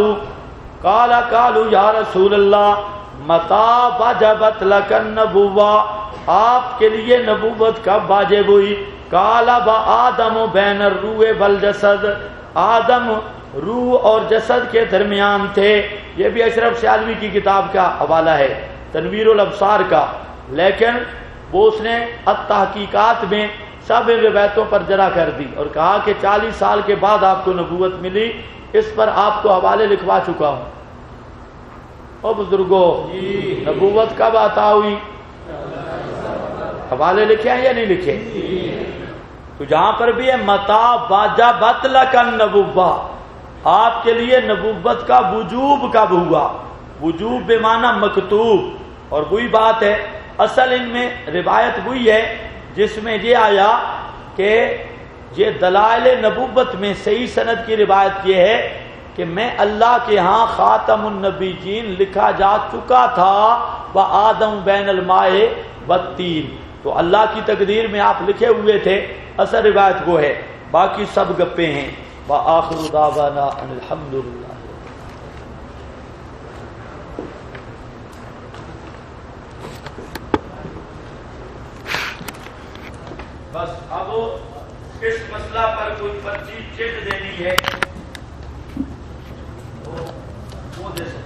قالوا یا رسول اللہ متی وجبت لک النبوہ، آپ کے لیے نبوت کب واجب ہوئی؟ قال بآدم بین الروح والجسد، آدم روح اور جسد کے درمیان تھے۔ یہ بھی اشرف سیالوی کی کتاب کا حوالہ ہے، تنویر الابصار کا، لیکن وہ اس نے التحقیقات میں سب روایتوں پر جرا کر دی اور کہا کہ 40 سال کے بعد آپ کو نبوت ملی، اس پر آپ کو حوالے لکھوا چکا ہوں۔ او بزرگو، نبوت کب عطا ہوئی؟ حوالے لکھے ہیں یا نہیں لکھے؟ تو جہاں پر بھی ہے متی وجبت لک النبوہ، آپ کے لیے نبوت کا وجوب کب ہوا؟ وجوب بمعنی مکتوب، اور وہی بات ہے، اصل ان میں روایت وہی ہے جس میں یہ آیا کہ یہ دلائل نبوت میں صحیح سند کی روایت یہ ہے کہ میں اللہ کے ہاں خاتم النبیین لکھا جا چکا تھا وآدم بین الماء والتین، تو اللہ کی تقدیر میں آپ لکھے ہوئے تھے، اصل روایت وہ ہے، باقی سب گپے ہیں۔ وآخر دعوانا ان الحمدللہ۔ بس اب اس مسئلہ پر کوئی پرچی چٹ دینی ہے وہ دے سکتے۔